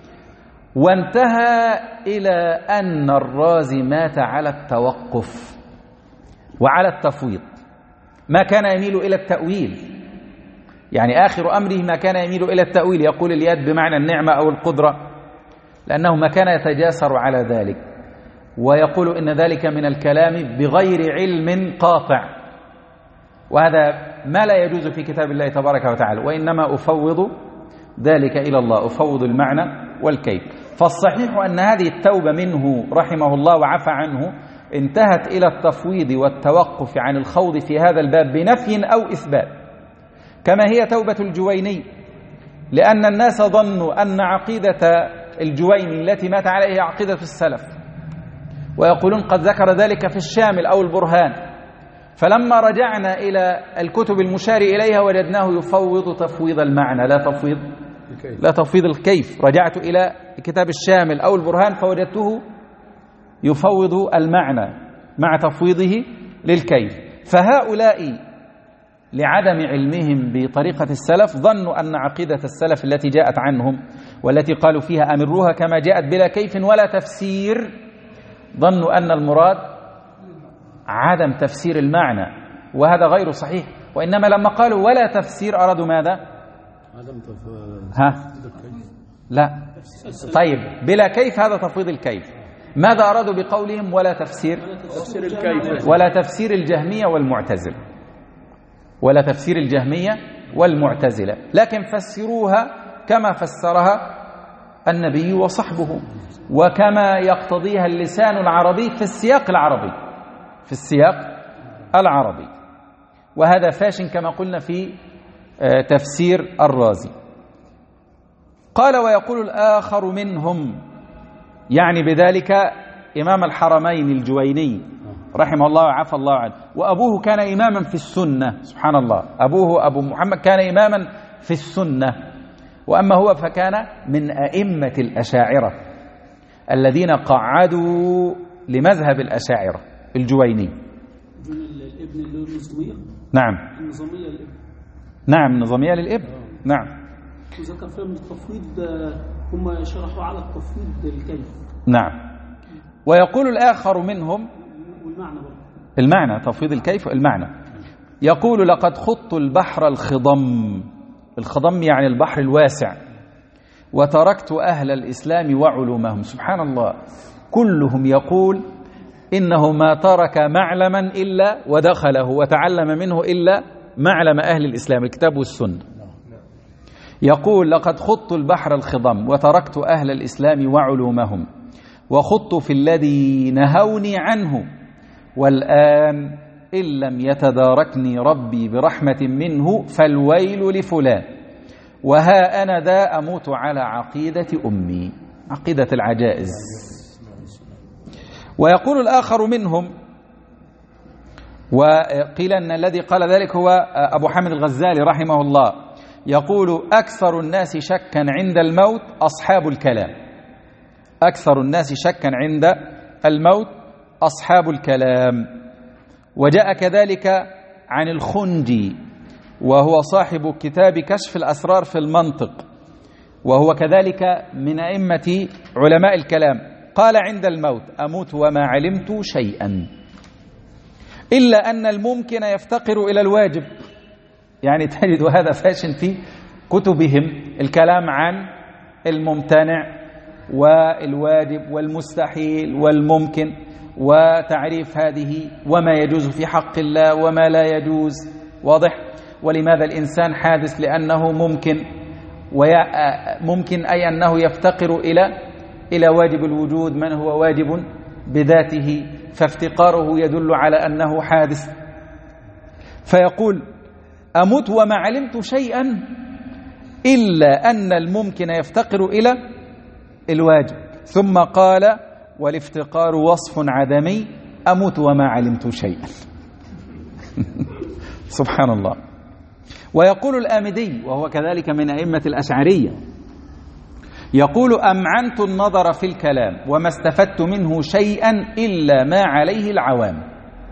وانتهى إلى أن الرازي مات على التوقف وعلى التفويض، ما كان يميل إلى التأويل. يعني آخر أمره ما كان يميل إلى التأويل، يقول اليد بمعنى النعمة أو القدرة، لأنه ما كان يتجاسر على ذلك، ويقول إن ذلك من الكلام بغير علم قاطع، وهذا ما لا يجوز في كتاب الله تبارك وتعالى، وإنما أفوض ذلك إلى الله، أفوض المعنى والكيف. فالصحيح أن هذه التوبة منه رحمه الله وعفى عنه انتهت إلى التفويض والتوقف عن الخوض في هذا الباب بنفي أو إثبات، كما هي توبة الجويني، لأن الناس ظنوا أن عقيدة الجويني التي مات عليها عقيدة السلف، ويقولون قد ذكر ذلك في الشامل أو البرهان، فلما رجعنا إلى الكتب المشار إليها وجدناه يفوض تفويض المعنى لا تفويض لا تفويض الكيف. رجعت إلى كتاب الشامل أو البرهان فوجدته يفوض المعنى مع تفويضه للكيف. فهؤلاء لعدم علمهم بطريقة السلف ظنوا أن عقيدة السلف التي جاءت عنهم والتي قالوا فيها أمروها كما جاءت بلا كيف ولا تفسير، ظنوا أن المراد عدم تفسير المعنى، وهذا غير صحيح. وإنما لما قالوا ولا تفسير أرادوا ماذا؟ عدم ها؟ لا. طيب بلا كيف هذا تفويض الكيف. ماذا أرادوا بقولهم ولا تفسير؟ ولا تفسير الجهمية والمعتزلة، ولا تفسير الجهمية والمعتزلة، لكن فسروها كما فسرها النبي وصحبه، وكما يقتضيها اللسان العربي في السياق العربي في السياق العربي وهذا فاشن كما قلنا في تفسير الرازي. قال: ويقول الآخر منهم، يعني بذلك إمام الحرمين الجويني رحمه الله وعفى الله عنه، وأبوه كان إماما في السنة، سبحان الله، أبوه أبو محمد كان إماما في السنة، وأما هو فكان من أئمة الأشاعرة الذين قعدوا لمذهب الأشاعرة. الجويني الابن النظامية، نعم النظامية الابن، نعم النظامية للابن، نعم. وذكر فيهم التفويض، هم شرحوا على التفويض الكيف، نعم. ويقول الآخر منهم، والمعنى برضه المعنى تفويض الكيف المعنى، يقول: لقد خضت البحر الخضم، الخضم يعني البحر الواسع، وتركت أهل الإسلام وعلومهم. سبحان الله، كلهم يقول إنه ما ترك معلما إلا ودخله وتعلم منه إلا معلم أهل الإسلام، الكتاب والسنة. يقول: لقد خضت البحر الخضم وتركت أهل الإسلام وعلومهم، وخضت في الذي نهوني عنه، والآن إن لم يتداركني ربي برحمة منه فالويل لفلان. وها أنا ذا أموت على عقيدة أمي، عقيدة العجائز. ويقول الآخر منهم، وقيل أن الذي قال ذلك هو أبو حامد الغزالي رحمه الله، يقول أكثر الناس شكا عند الموت أصحاب الكلام، أكثر الناس شكا عند الموت أصحاب الكلام. وجاء كذلك عن الخنجي وهو صاحب كتاب كشف الأسرار في المنطق، وهو كذلك من أئمة علماء الكلام، قال عند الموت أموت وما علمت شيئا إلا أن الممكن يفتقر إلى الواجب. يعني تجد هذا فاشن في كتبهم، الكلام عن الممتنع والواجب والمستحيل والممكن، وتعريف هذه وما يجوز في حق الله وما لا يجوز، واضح؟ ولماذا الإنسان حادث؟ لأنه ممكن، وممكن أي أنه يفتقر إلى إلى واجب الوجود، من هو واجب بذاته، فافتقاره يدل على أنه حادث. فيقول أموت وما علمت شيئا إلا أن الممكن يفتقر إلى الواجب. ثم قال والافتقار وصف عدمي، أموت وما علمت شيئا. سبحان الله. ويقول الآمدي وهو كذلك من أئمة الأشعرية، يقول أمعنت النظر في الكلام وما استفدت منه شيئا إلا ما عليه العوام.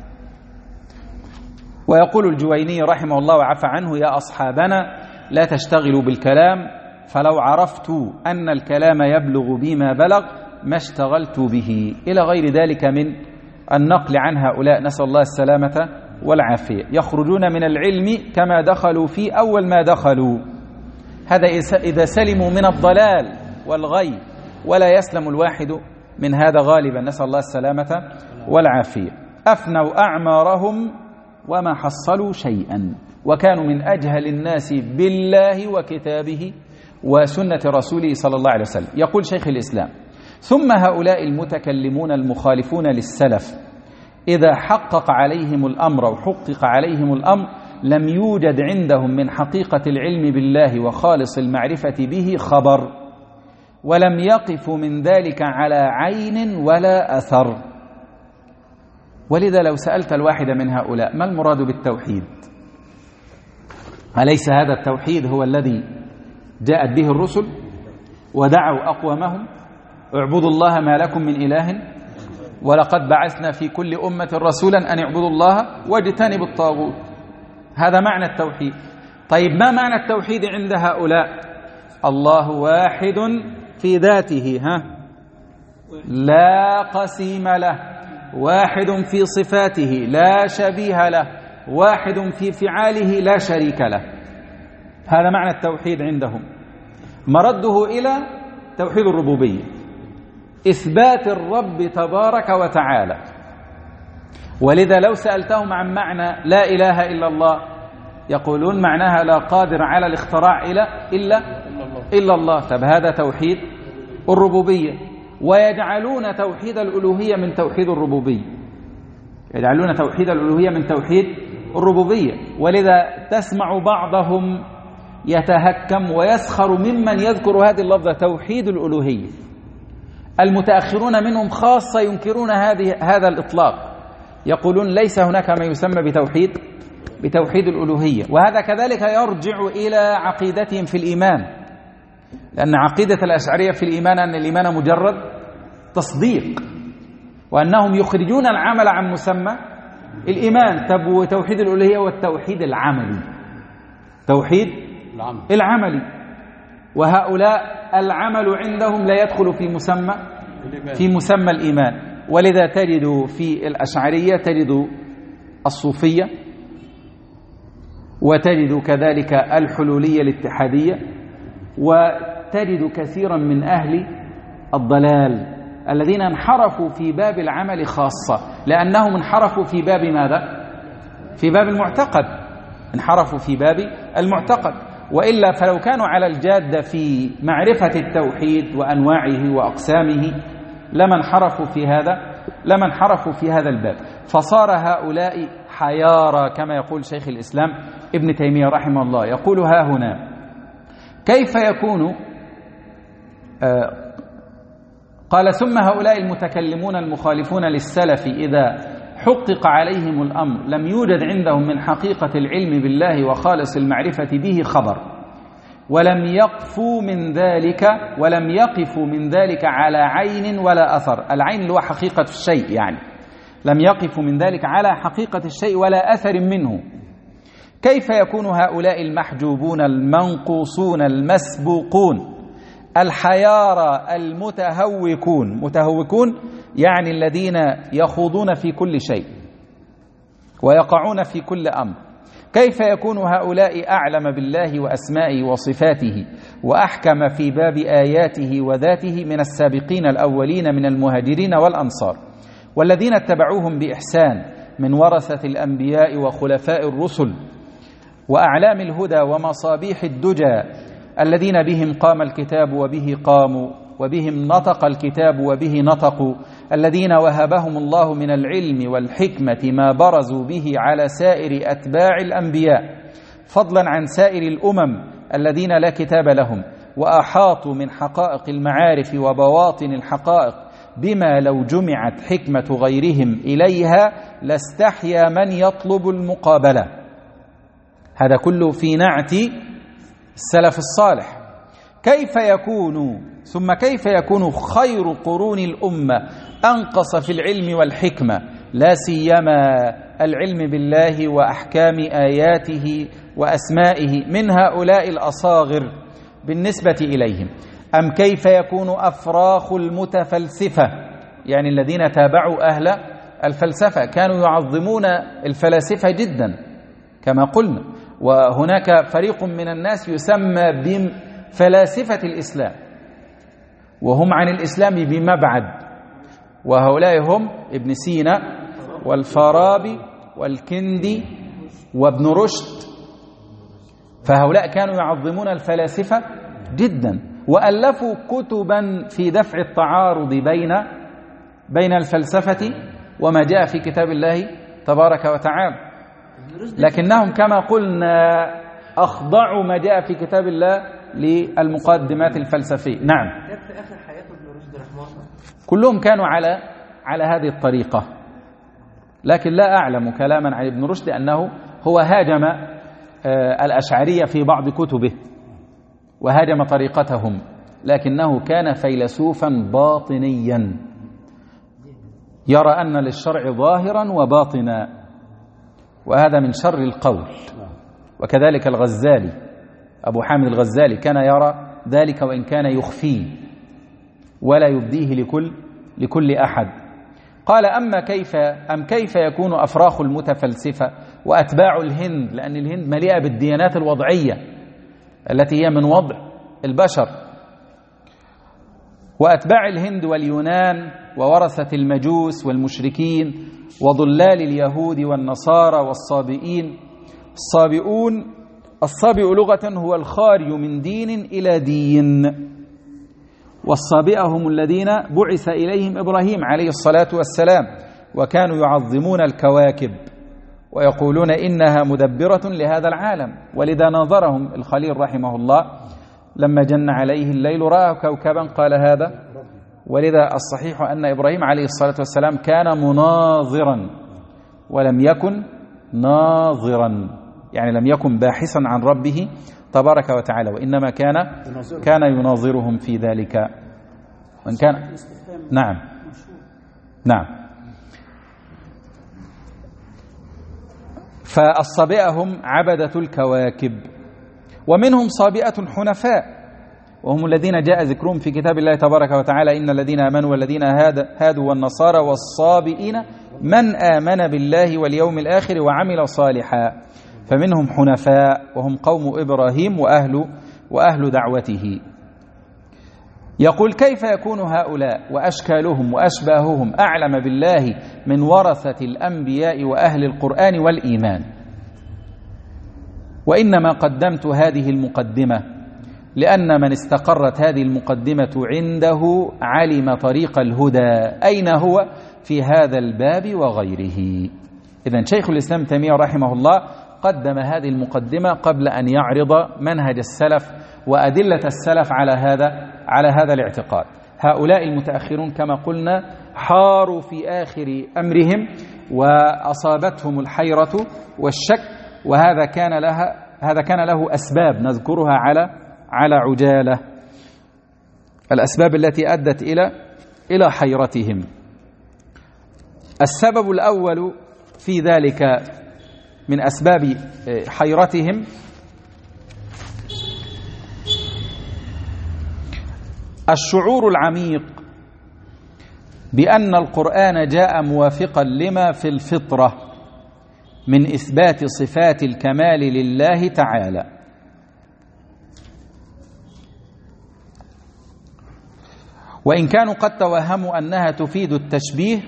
ويقول الجويني رحمه الله وعفى عنه يا أصحابنا لا تشتغلوا بالكلام، فلو عرفت أن الكلام يبلغ بما بلغ ما اشتغلت به، إلى غير ذلك من النقل عن هؤلاء، نسأل الله السلامة والعافية. يخرجون من العلم كما دخلوا فيه أول ما دخلوا، هذا إذا سلموا من الضلال والغي، ولا يسلم الواحد من هذا غالبا، نسأل الله السلامة والعافية. أفنوا أعمارهم وما حصلوا شيئا، وكانوا من أجهل الناس بالله وكتابه وسنة رسوله صلى الله عليه وسلم. يقول شيخ الإسلام ثم هؤلاء المتكلمون المخالفون للسلف إذا حقق عليهم الأمر وحقق عليهم الأمر لم يوجد عندهم من حقيقة العلم بالله وخالص المعرفة به خبر، ولم يقفوا من ذلك على عين ولا أثر. ولذا لو سألت الواحد من هؤلاء ما المراد بالتوحيد، أليس هذا التوحيد هو الذي جاءت به الرسل ودعوا أقوامهم اعبدوا الله ما لكم من إله ولقد بعثنا في كل أمة رسولا أن اعبدوا الله واجتنبوا الطاغوت، هذا معنى التوحيد. طيب ما معنى التوحيد عند هؤلاء؟ الله واحد في ذاته ها لا قسيم له، واحد في صفاته لا شبيه له، واحد في فعاله لا شريك له، هذا معنى التوحيد عندهم. مرده إلى توحيد الربوبية، إثبات الرب تبارك وتعالى. ولذا لو سألتهم عن معنى لا إله إلا الله يقولون معناها لا قادر على الاختراع إلا إلا إلا الله. طب هذا توحيد الربوبية. ويجعلون توحيد الألوهية من توحيد الربوبية، يجعلون توحيد الألوهية من توحيد الربوبية. ولذا تسمع بعضهم يتهكم ويسخر ممن يذكر هذه اللفظة توحيد الألوهية. المتأخرون منهم خاصة ينكرون هذه هذا الإطلاق، يقولون ليس هناك ما يسمى بتوحيد بتوحيد الألوهية. وهذا كذلك يرجع إلى عقيدتهم في الإيمان، لأن عقيدة الأشعرية في الإيمان أن الإيمان مجرد تصديق، وأنهم يخرجون العمل عن مسمى الإيمان. تبو توحيد الألوهية والتوحيد العملي، توحيد العملي. وهؤلاء العمل عندهم لا يدخل في مسمى في مسمى الإيمان. ولذا تجد في الأشعرية تجد الصوفية، وتجد كذلك الحلولية الاتحادية، وتجد كثيرا من أهل الضلال الذين انحرفوا في باب العمل خاصة، لأنهم انحرفوا في باب ماذا؟ في باب المعتقد، انحرفوا في باب المعتقد. وإلا فلو كانوا على الجادة في معرفة التوحيد وأنواعه وأقسامه لما انحرفوا في هذا لما انحرفوا في هذا الباب. فصار هؤلاء حيارى كما يقول شيخ الإسلام ابن تيمية رحمه الله، يقول ها هنا كيف يكون آه قال ثم هؤلاء المتكلمون المخالفون للسلف إذا حقق عليهم الأمر لم يوجد عندهم من حقيقة العلم بالله وخالص المعرفة به خبر، ولم يقفوا من ذلك ولم يقفوا من ذلك على عين ولا أثر. العين اللي هو حقيقة الشيء، يعني لم يقفوا من ذلك على حقيقة الشيء ولا أثر منه. كيف يكون هؤلاء المحجوبون المنقوصون المسبوقون الحيارى المتهوكون، متهوكون يعني الذين يخوضون في كل شيء ويقعون في كل أمر، كيف يكون هؤلاء أعلم بالله وأسمائه وصفاته وأحكم في باب آياته وذاته من السابقين الأولين من المهاجرين والأنصار والذين اتبعوهم بإحسان من ورثة الأنبياء وخلفاء الرسل وأعلام الهدى ومصابيح الدجى الذين بهم قام الكتاب وبه قاموا وبهم نطق الكتاب وبه نطقوا، الذين وهبهم الله من العلم والحكمة ما برزوا به على سائر أتباع الأنبياء فضلا عن سائر الأمم الذين لا كتاب لهم، وأحاطوا من حقائق المعارف وبواطن الحقائق بما لو جمعت حكمة غيرهم إليها لاستحيا من يطلب المقابلة. هذا كله في نعت السلف الصالح. كيف يكون ثم كيف يكون خير قرون الأمة أنقص في العلم والحكمة، لا سيما العلم بالله وأحكام آياته وأسمائه، من هؤلاء الأصاغر بالنسبة إليهم؟ أم كيف يكون أفراخ المتفلسفة، يعني الذين تابعوا أهل الفلسفة كانوا يعظمون الفلاسفة جدا كما قلنا، وهناك فريق من الناس يسمى بفلاسفة الإسلام وهم عن الإسلام بمبعد، وهؤلاء هم ابن سينا والفارابي والكندي وابن رشد. فهؤلاء كانوا يعظمون الفلاسفة جدا وألفوا كتبا في دفع التعارض بين بين الفلسفة وما جاء في كتاب الله تبارك وتعالى، لكنهم كما قلنا أخضعوا ما جاء في كتاب الله للمقدمات الفلسفية. نعم، كلهم كانوا على على هذه الطريقة، لكن لا أعلم كلاما عن ابن رشد أنه هو هاجم الأشعرية في بعض كتبه وهاجم طريقتهم، لكنه كان فيلسوفا باطنيا يرى أن للشرع ظاهرا وباطنا، وهذا من شر القول. وكذلك الغزالي، أبو حامد الغزالي كان يرى ذلك وإن كان يخفيه ولا يبديه لكل لكل أحد. قال أما كيف أم كيف يكون أفراخ المتفلسفة وأتباع الهند، لأن الهند مليئة بالديانات الوضعية التي هي من وضع البشر، وأتباع الهند واليونان وورثة المجوس والمشركين وضلال اليهود والنصارى والصابئين. الصابئون، الصابئ لغة هو الخارج من دين إلى دين، والصابئة هم الذين بعث إليهم إبراهيم عليه الصلاة والسلام، وكانوا يعظمون الكواكب ويقولون إنها مدبرة لهذا العالم، ولذا ناظرهم الخليل رحمه الله لما جن عليه الليل رأى كوكبا قال هذا. ولذا الصحيح أن إبراهيم عليه الصلاة والسلام كان مناظرا ولم يكن ناظرا، يعني لم يكن باحثا عن ربه تبارك وتعالى، وإنما كان كان يناظرهم في ذلك. وإن كان نعم نعم فالصابئة هم عبدة الكواكب، ومنهم صابئة حنفاء وهم الذين جاء ذكرهم في كتاب الله تبارك وتعالى: إن الذين آمنوا والذين هادوا والنصارى والصابئين من آمن بالله واليوم الآخر وعمل صالحا. فمنهم حنفاء وهم قوم إبراهيم وأهل وأهل دعوته. يقول: كيف يكون هؤلاء وأشكالهم وأشباههم أعلم بالله من ورثة الأنبياء وأهل القرآن والإيمان؟ وإنما قدمت هذه المقدمة لأن من استقرت هذه المقدمة عنده علم طريق الهدى أين هو في هذا الباب وغيره. إذن شيخ الإسلام تيمية رحمه الله قدم هذه المقدمة قبل أن يعرض منهج السلف وأدلة السلف على هذا على هذا الاعتقاد. هؤلاء المتأخرون كما قلنا حاروا في آخر أمرهم وأصابتهم الحيرة والشك، وهذا كان لها هذا كان له أسباب نذكرها على على عجالة، الأسباب التي أدت إلى إلى حيرتهم. السبب الأول في ذلك من أسباب حيرتهم الشعور العميق بأن القرآن جاء موافقا لما في الفطرة من إثبات صفات الكمال لله تعالى، وإن كانوا قد توهموا أنها تفيد التشبيه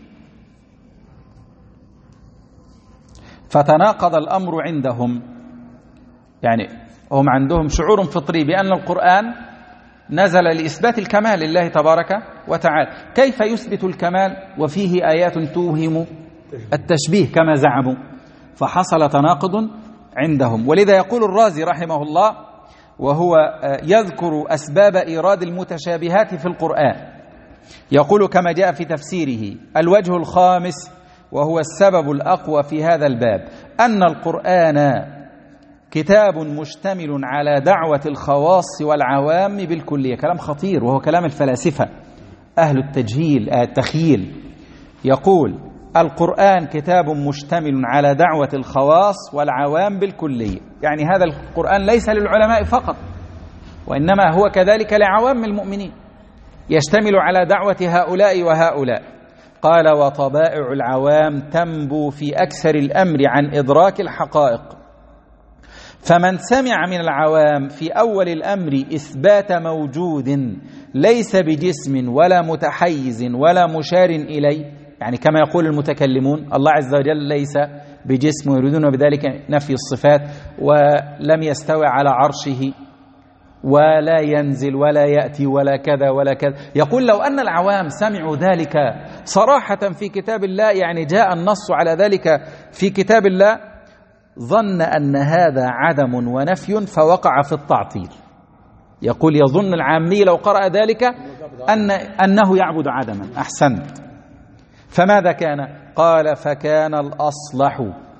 فتناقض الأمر عندهم. يعني هم عندهم شعور فطري بأن القرآن نزل لإثبات الكمال لله تبارك وتعالى، كيف يثبت الكمال وفيه آيات توهم التشبيه كما زعموا؟ فحصل تناقض عندهم. ولذا يقول الرازي رحمه الله وهو يذكر أسباب إيراد المتشابهات في القرآن، يقول كما جاء في تفسيره: الوجه الخامس وهو السبب الأقوى في هذا الباب أن القرآن كتاب مشتمل على دعوة الخواص والعوام بالكلية. كلام خطير وهو كلام الفلاسفة أهل التجهيل التخييل. يقول القرآن كتاب مشتمل على دعوة الخواص والعوام بالكلية، يعني هذا القرآن ليس للعلماء فقط وإنما هو كذلك لعوام المؤمنين، يشتمل على دعوة هؤلاء وهؤلاء. قال: وطبائع العوام تنبو في أكثر الأمر عن إدراك الحقائق، فمن سمع من العوام في أول الأمر إثبات موجود ليس بجسم ولا متحيز ولا مشار إليه، يعني كما يقول المتكلمون الله عز وجل ليس بجسم ويريدون بذلك نفي الصفات، ولم يستوي على عرشه ولا ينزل ولا يأتي ولا كذا ولا كذا. يقول لو أن العوام سمعوا ذلك صراحة في كتاب الله، يعني جاء النص على ذلك في كتاب الله، ظن أن هذا عدم ونفي فوقع في التعطيل. يقول يظن العامي لو قرأ ذلك أن أنه يعبد عدما. أحسنت. فماذا كان؟ قال: فكان الأصلح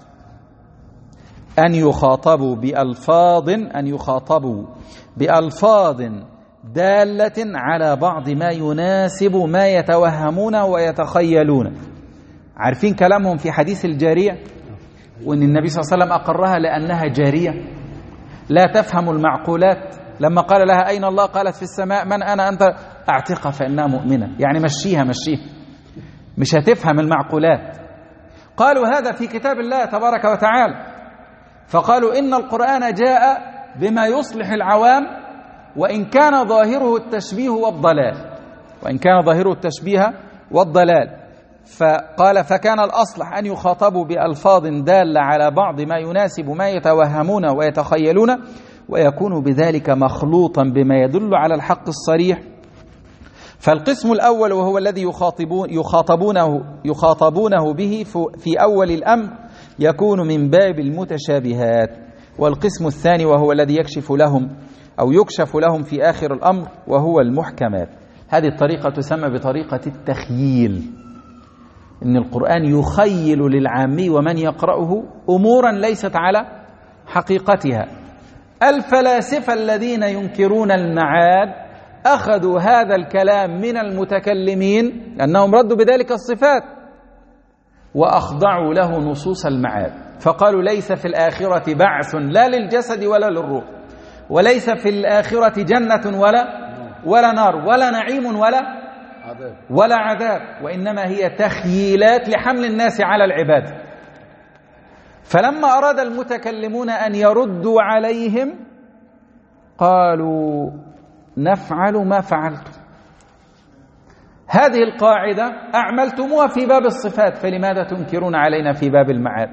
أن يخاطبوا بألفاظ أن يخاطبوا بألفاظ دالة على بعض ما يناسب ما يتوهمون ويتخيلون. عارفين كلامهم في حديث الجارية، وأن النبي صلى الله عليه وسلم أقرها لأنها جارية لا تفهم المعقولات. لما قال لها أين الله؟ قالت في السماء. من أنا؟ أنت. أعتقها فإنها مؤمنة، يعني مشيها مشيها مش هتفهم المعقولات. قالوا هذا في كتاب الله تبارك وتعالى، فقالوا إن القرآن جاء بما يصلح العوام وإن كان ظاهره التشبيه والضلال وإن كان ظاهره التشبيه والضلال فقال: فكان الأصلح أن يخاطبوا بألفاظ دالة على بعض ما يناسب ما يتوهمون ويتخيلون، ويكون بذلك مخلوطا بما يدل على الحق الصريح. فالقسم الأول وهو الذي يخاطبون يخاطبونه يخاطبونه به في أول الأمر يكون من باب المتشابهات، والقسم الثاني وهو الذي يكشف لهم أو يكشف لهم في آخر الأمر وهو المحكمات. هذه الطريقة تسمى بطريقة التخييل، إن القرآن يخيل للعامي ومن يقرأه أمورا ليست على حقيقتها. الفلاسفة الذين ينكرون المعاد أخذوا هذا الكلام من المتكلمين لأنهم ردوا بذلك الصفات وأخضعوا له نصوص المعاد، فقالوا ليس في الآخرة بعث لا للجسد ولا للروح، وليس في الآخرة جنة ولا ولا نار ولا نعيم ولا ولا عذاب، وإنما هي تخييلات لحمل الناس على العبادة. فلما أراد المتكلمون أن يردوا عليهم قالوا: نفعل ما فعلتم، هذه القاعدة أعملتموها في باب الصفات، فلماذا تنكرون علينا في باب المعاد؟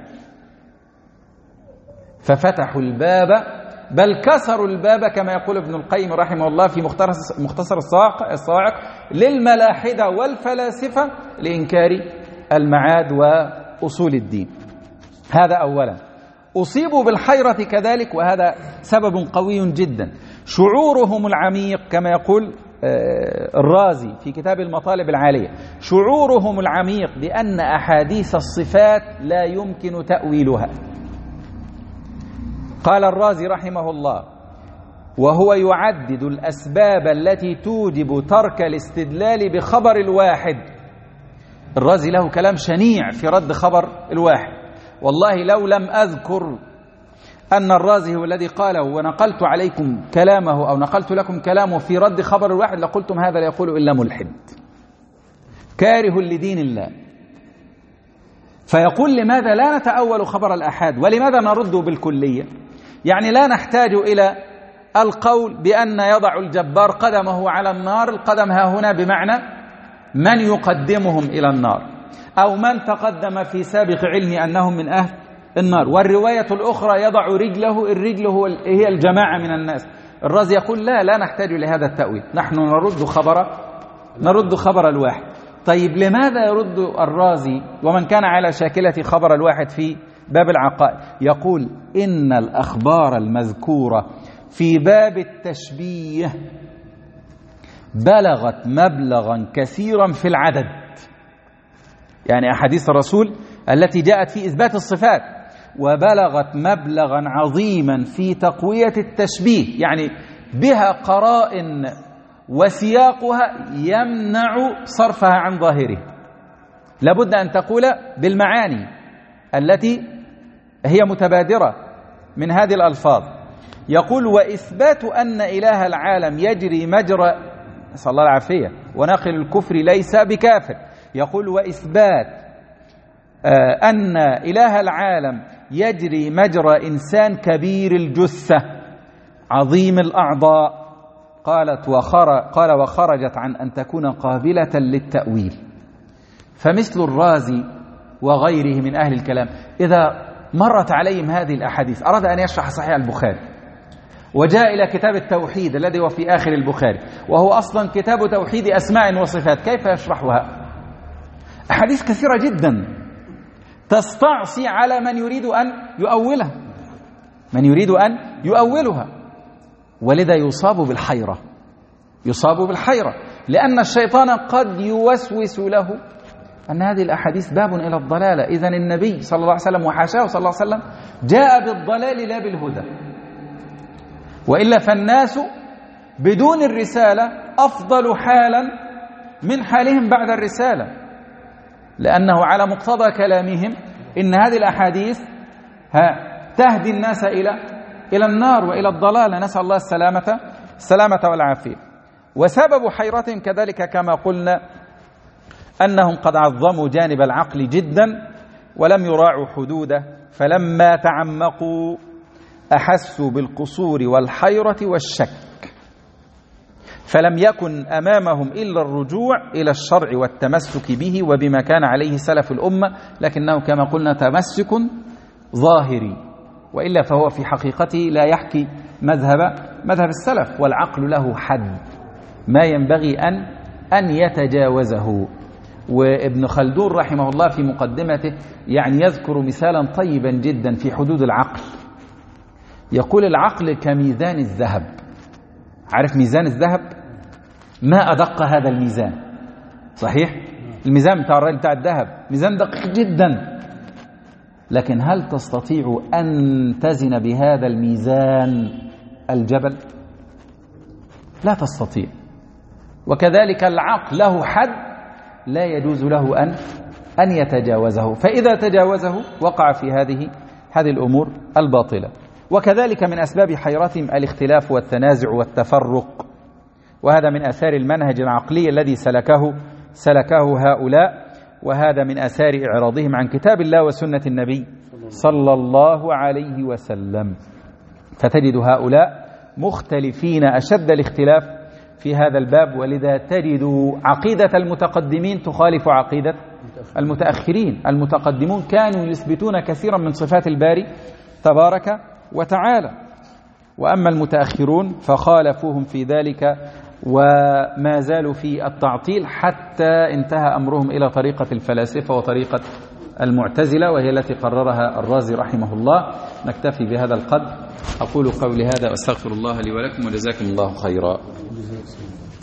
ففتحوا الباب، بل كسروا الباب كما يقول ابن القيم رحمه الله في مختصر الصاعق للملاحدة والفلاسفة لإنكار المعاد وأصول الدين. هذا أولا. أصيبوا بالحيرة كذلك، وهذا سبب قوي جدا. شعورهم العميق كما يقول الرازي في كتاب المطالب العالية، شعورهم العميق بأن أحاديث الصفات لا يمكن تأويلها. قال الرازي رحمه الله: وهو يعدد الأسباب التي توجب ترك الاستدلال بخبر الواحد. الرازي له كلام شنيع في رد خبر الواحد، والله لو لم أذكر أن الرازي هو الذي قاله ونقلت عليكم كلامه أو نقلت لكم كلامه في رد خبر الواحد لقلتم هذا لا يقول إلا ملحد كاره لدين الله. فيقول: لماذا لا نتأول خبر الآحاد ولماذا نرده بالكلية؟ يعني لا نحتاج إلى القول بأن يضع الجبار قدمه على النار، القدم ها هنا بمعنى من يقدمهم إلى النار أو من تقدم في سابق علم أنهم من أهل النار، والرواية الأخرى يضع رجله، الرجل هو هي الجماعة من الناس. الرازي يقول: لا لا نحتاج لهذا التأويل، نحن نرد خبر نرد خبر الواحد. طيب لماذا يرد الرازي ومن كان على شاكلة خبر الواحد في باب العقائد؟ يقول: إن الأخبار المذكورة في باب التشبيه بلغت مبلغا كثيرا في العدد، يعني أحاديث الرسول التي جاءت في إثبات الصفات، وبلغت مبلغا عظيما في تقوية التشبيه، يعني بها قرائن وسياقها يمنع صرفها عن ظاهره. لابد أن تقول بالمعاني التي هي متبادرة من هذه الألفاظ. يقول: وإثبات أن إله العالم يجري مجرى، نسأل الله العافية، وناقل الكفر ليس بكافر. يقول: وإثبات أن إله العالم يجري مجرى إنسان كبير الجثة عظيم الأعضاء، قالت وخر قال وخرجت عن أن تكون قابلة للتأويل. فمثل الرازي وغيره من أهل الكلام إذا مرت عليهم هذه الأحاديث أراد أن يشرح صحيح البخاري وجاء إلى كتاب التوحيد الذي هو في آخر البخاري وهو أصلا كتاب توحيد أسماء وصفات، كيف يشرحها؟ أحاديث كثيرة جدا تستعصي على من يريد أن يؤولها من يريد أن يؤولها ولذا يصاب بالحيرة يصاب بالحيرة لأن الشيطان قد يوسوس له أن هذه الأحاديث باب إلى الضلالة. إذن النبي صلى الله عليه وسلم وحاشاه صلى الله عليه وسلم جاء بالضلال لا بالهدى، وإلا فالناس بدون الرسالة أفضل حالا من حالهم بعد الرسالة، لأنه على مقتضى كلامهم إن هذه الأحاديث تهدي الناس إلى إلى النار وإلى الضلال، نسأل الله السلامة السلامة والعافية. وسبب حيرتهم كذلك كما قلنا أنهم قد عظموا جانب العقل جدا ولم يراعوا حدوده، فلما تعمقوا أحسوا بالقصور والحيرة والشك، فلم يكن أمامهم إلا الرجوع إلى الشرع والتمسك به وبما كان عليه سلف الأمة، لكنه كما قلنا تمسك ظاهري، وإلا فهو في حقيقته لا يحكي مذهب مذهب السلف، والعقل له حد ما ينبغي أن أن يتجاوزه. وابن خلدون رحمه الله في مقدمته يعني يذكر مثالا طيبا جدا في حدود العقل، يقول: العقل كميزان الذهب. عارف ميزان الذهب؟ ما أدق هذا الميزان، صحيح؟ الميزان بتاع الراجل بتاع الذهب ميزان دقيق جدا، لكن هل تستطيع أن تزن بهذا الميزان الجبل؟ لا تستطيع. وكذلك العقل له حد لا يجوز له أن أن يتجاوزه، فإذا تجاوزه وقع في هذه هذه الأمور الباطلة. وكذلك من أسباب حيرتهم الاختلاف والتنازع والتفرق، وهذا من آثار المنهج العقلي الذي سلكه سلكه هؤلاء، وهذا من آثار إعراضهم عن كتاب الله وسنة النبي صلى الله عليه وسلم. فتجد هؤلاء مختلفين أشد الاختلاف في هذا الباب، ولذا تجد عقيدة المتقدمين تخالف عقيدة المتأخرين. المتقدمون كانوا يثبتون كثيرا من صفات الباري تبارك وتعالى، وأما المتأخرون فخالفوهم في ذلك وما زالوا في التعطيل حتى انتهى أمرهم إلى طريقة الفلاسفة وطريقة المعتزلة، وهي التي قررها الرازي رحمه الله. نكتفي بهذا القدر. أقول قولي هذا وأستغفر الله لي ولكم، وجزاكم الله خيرا.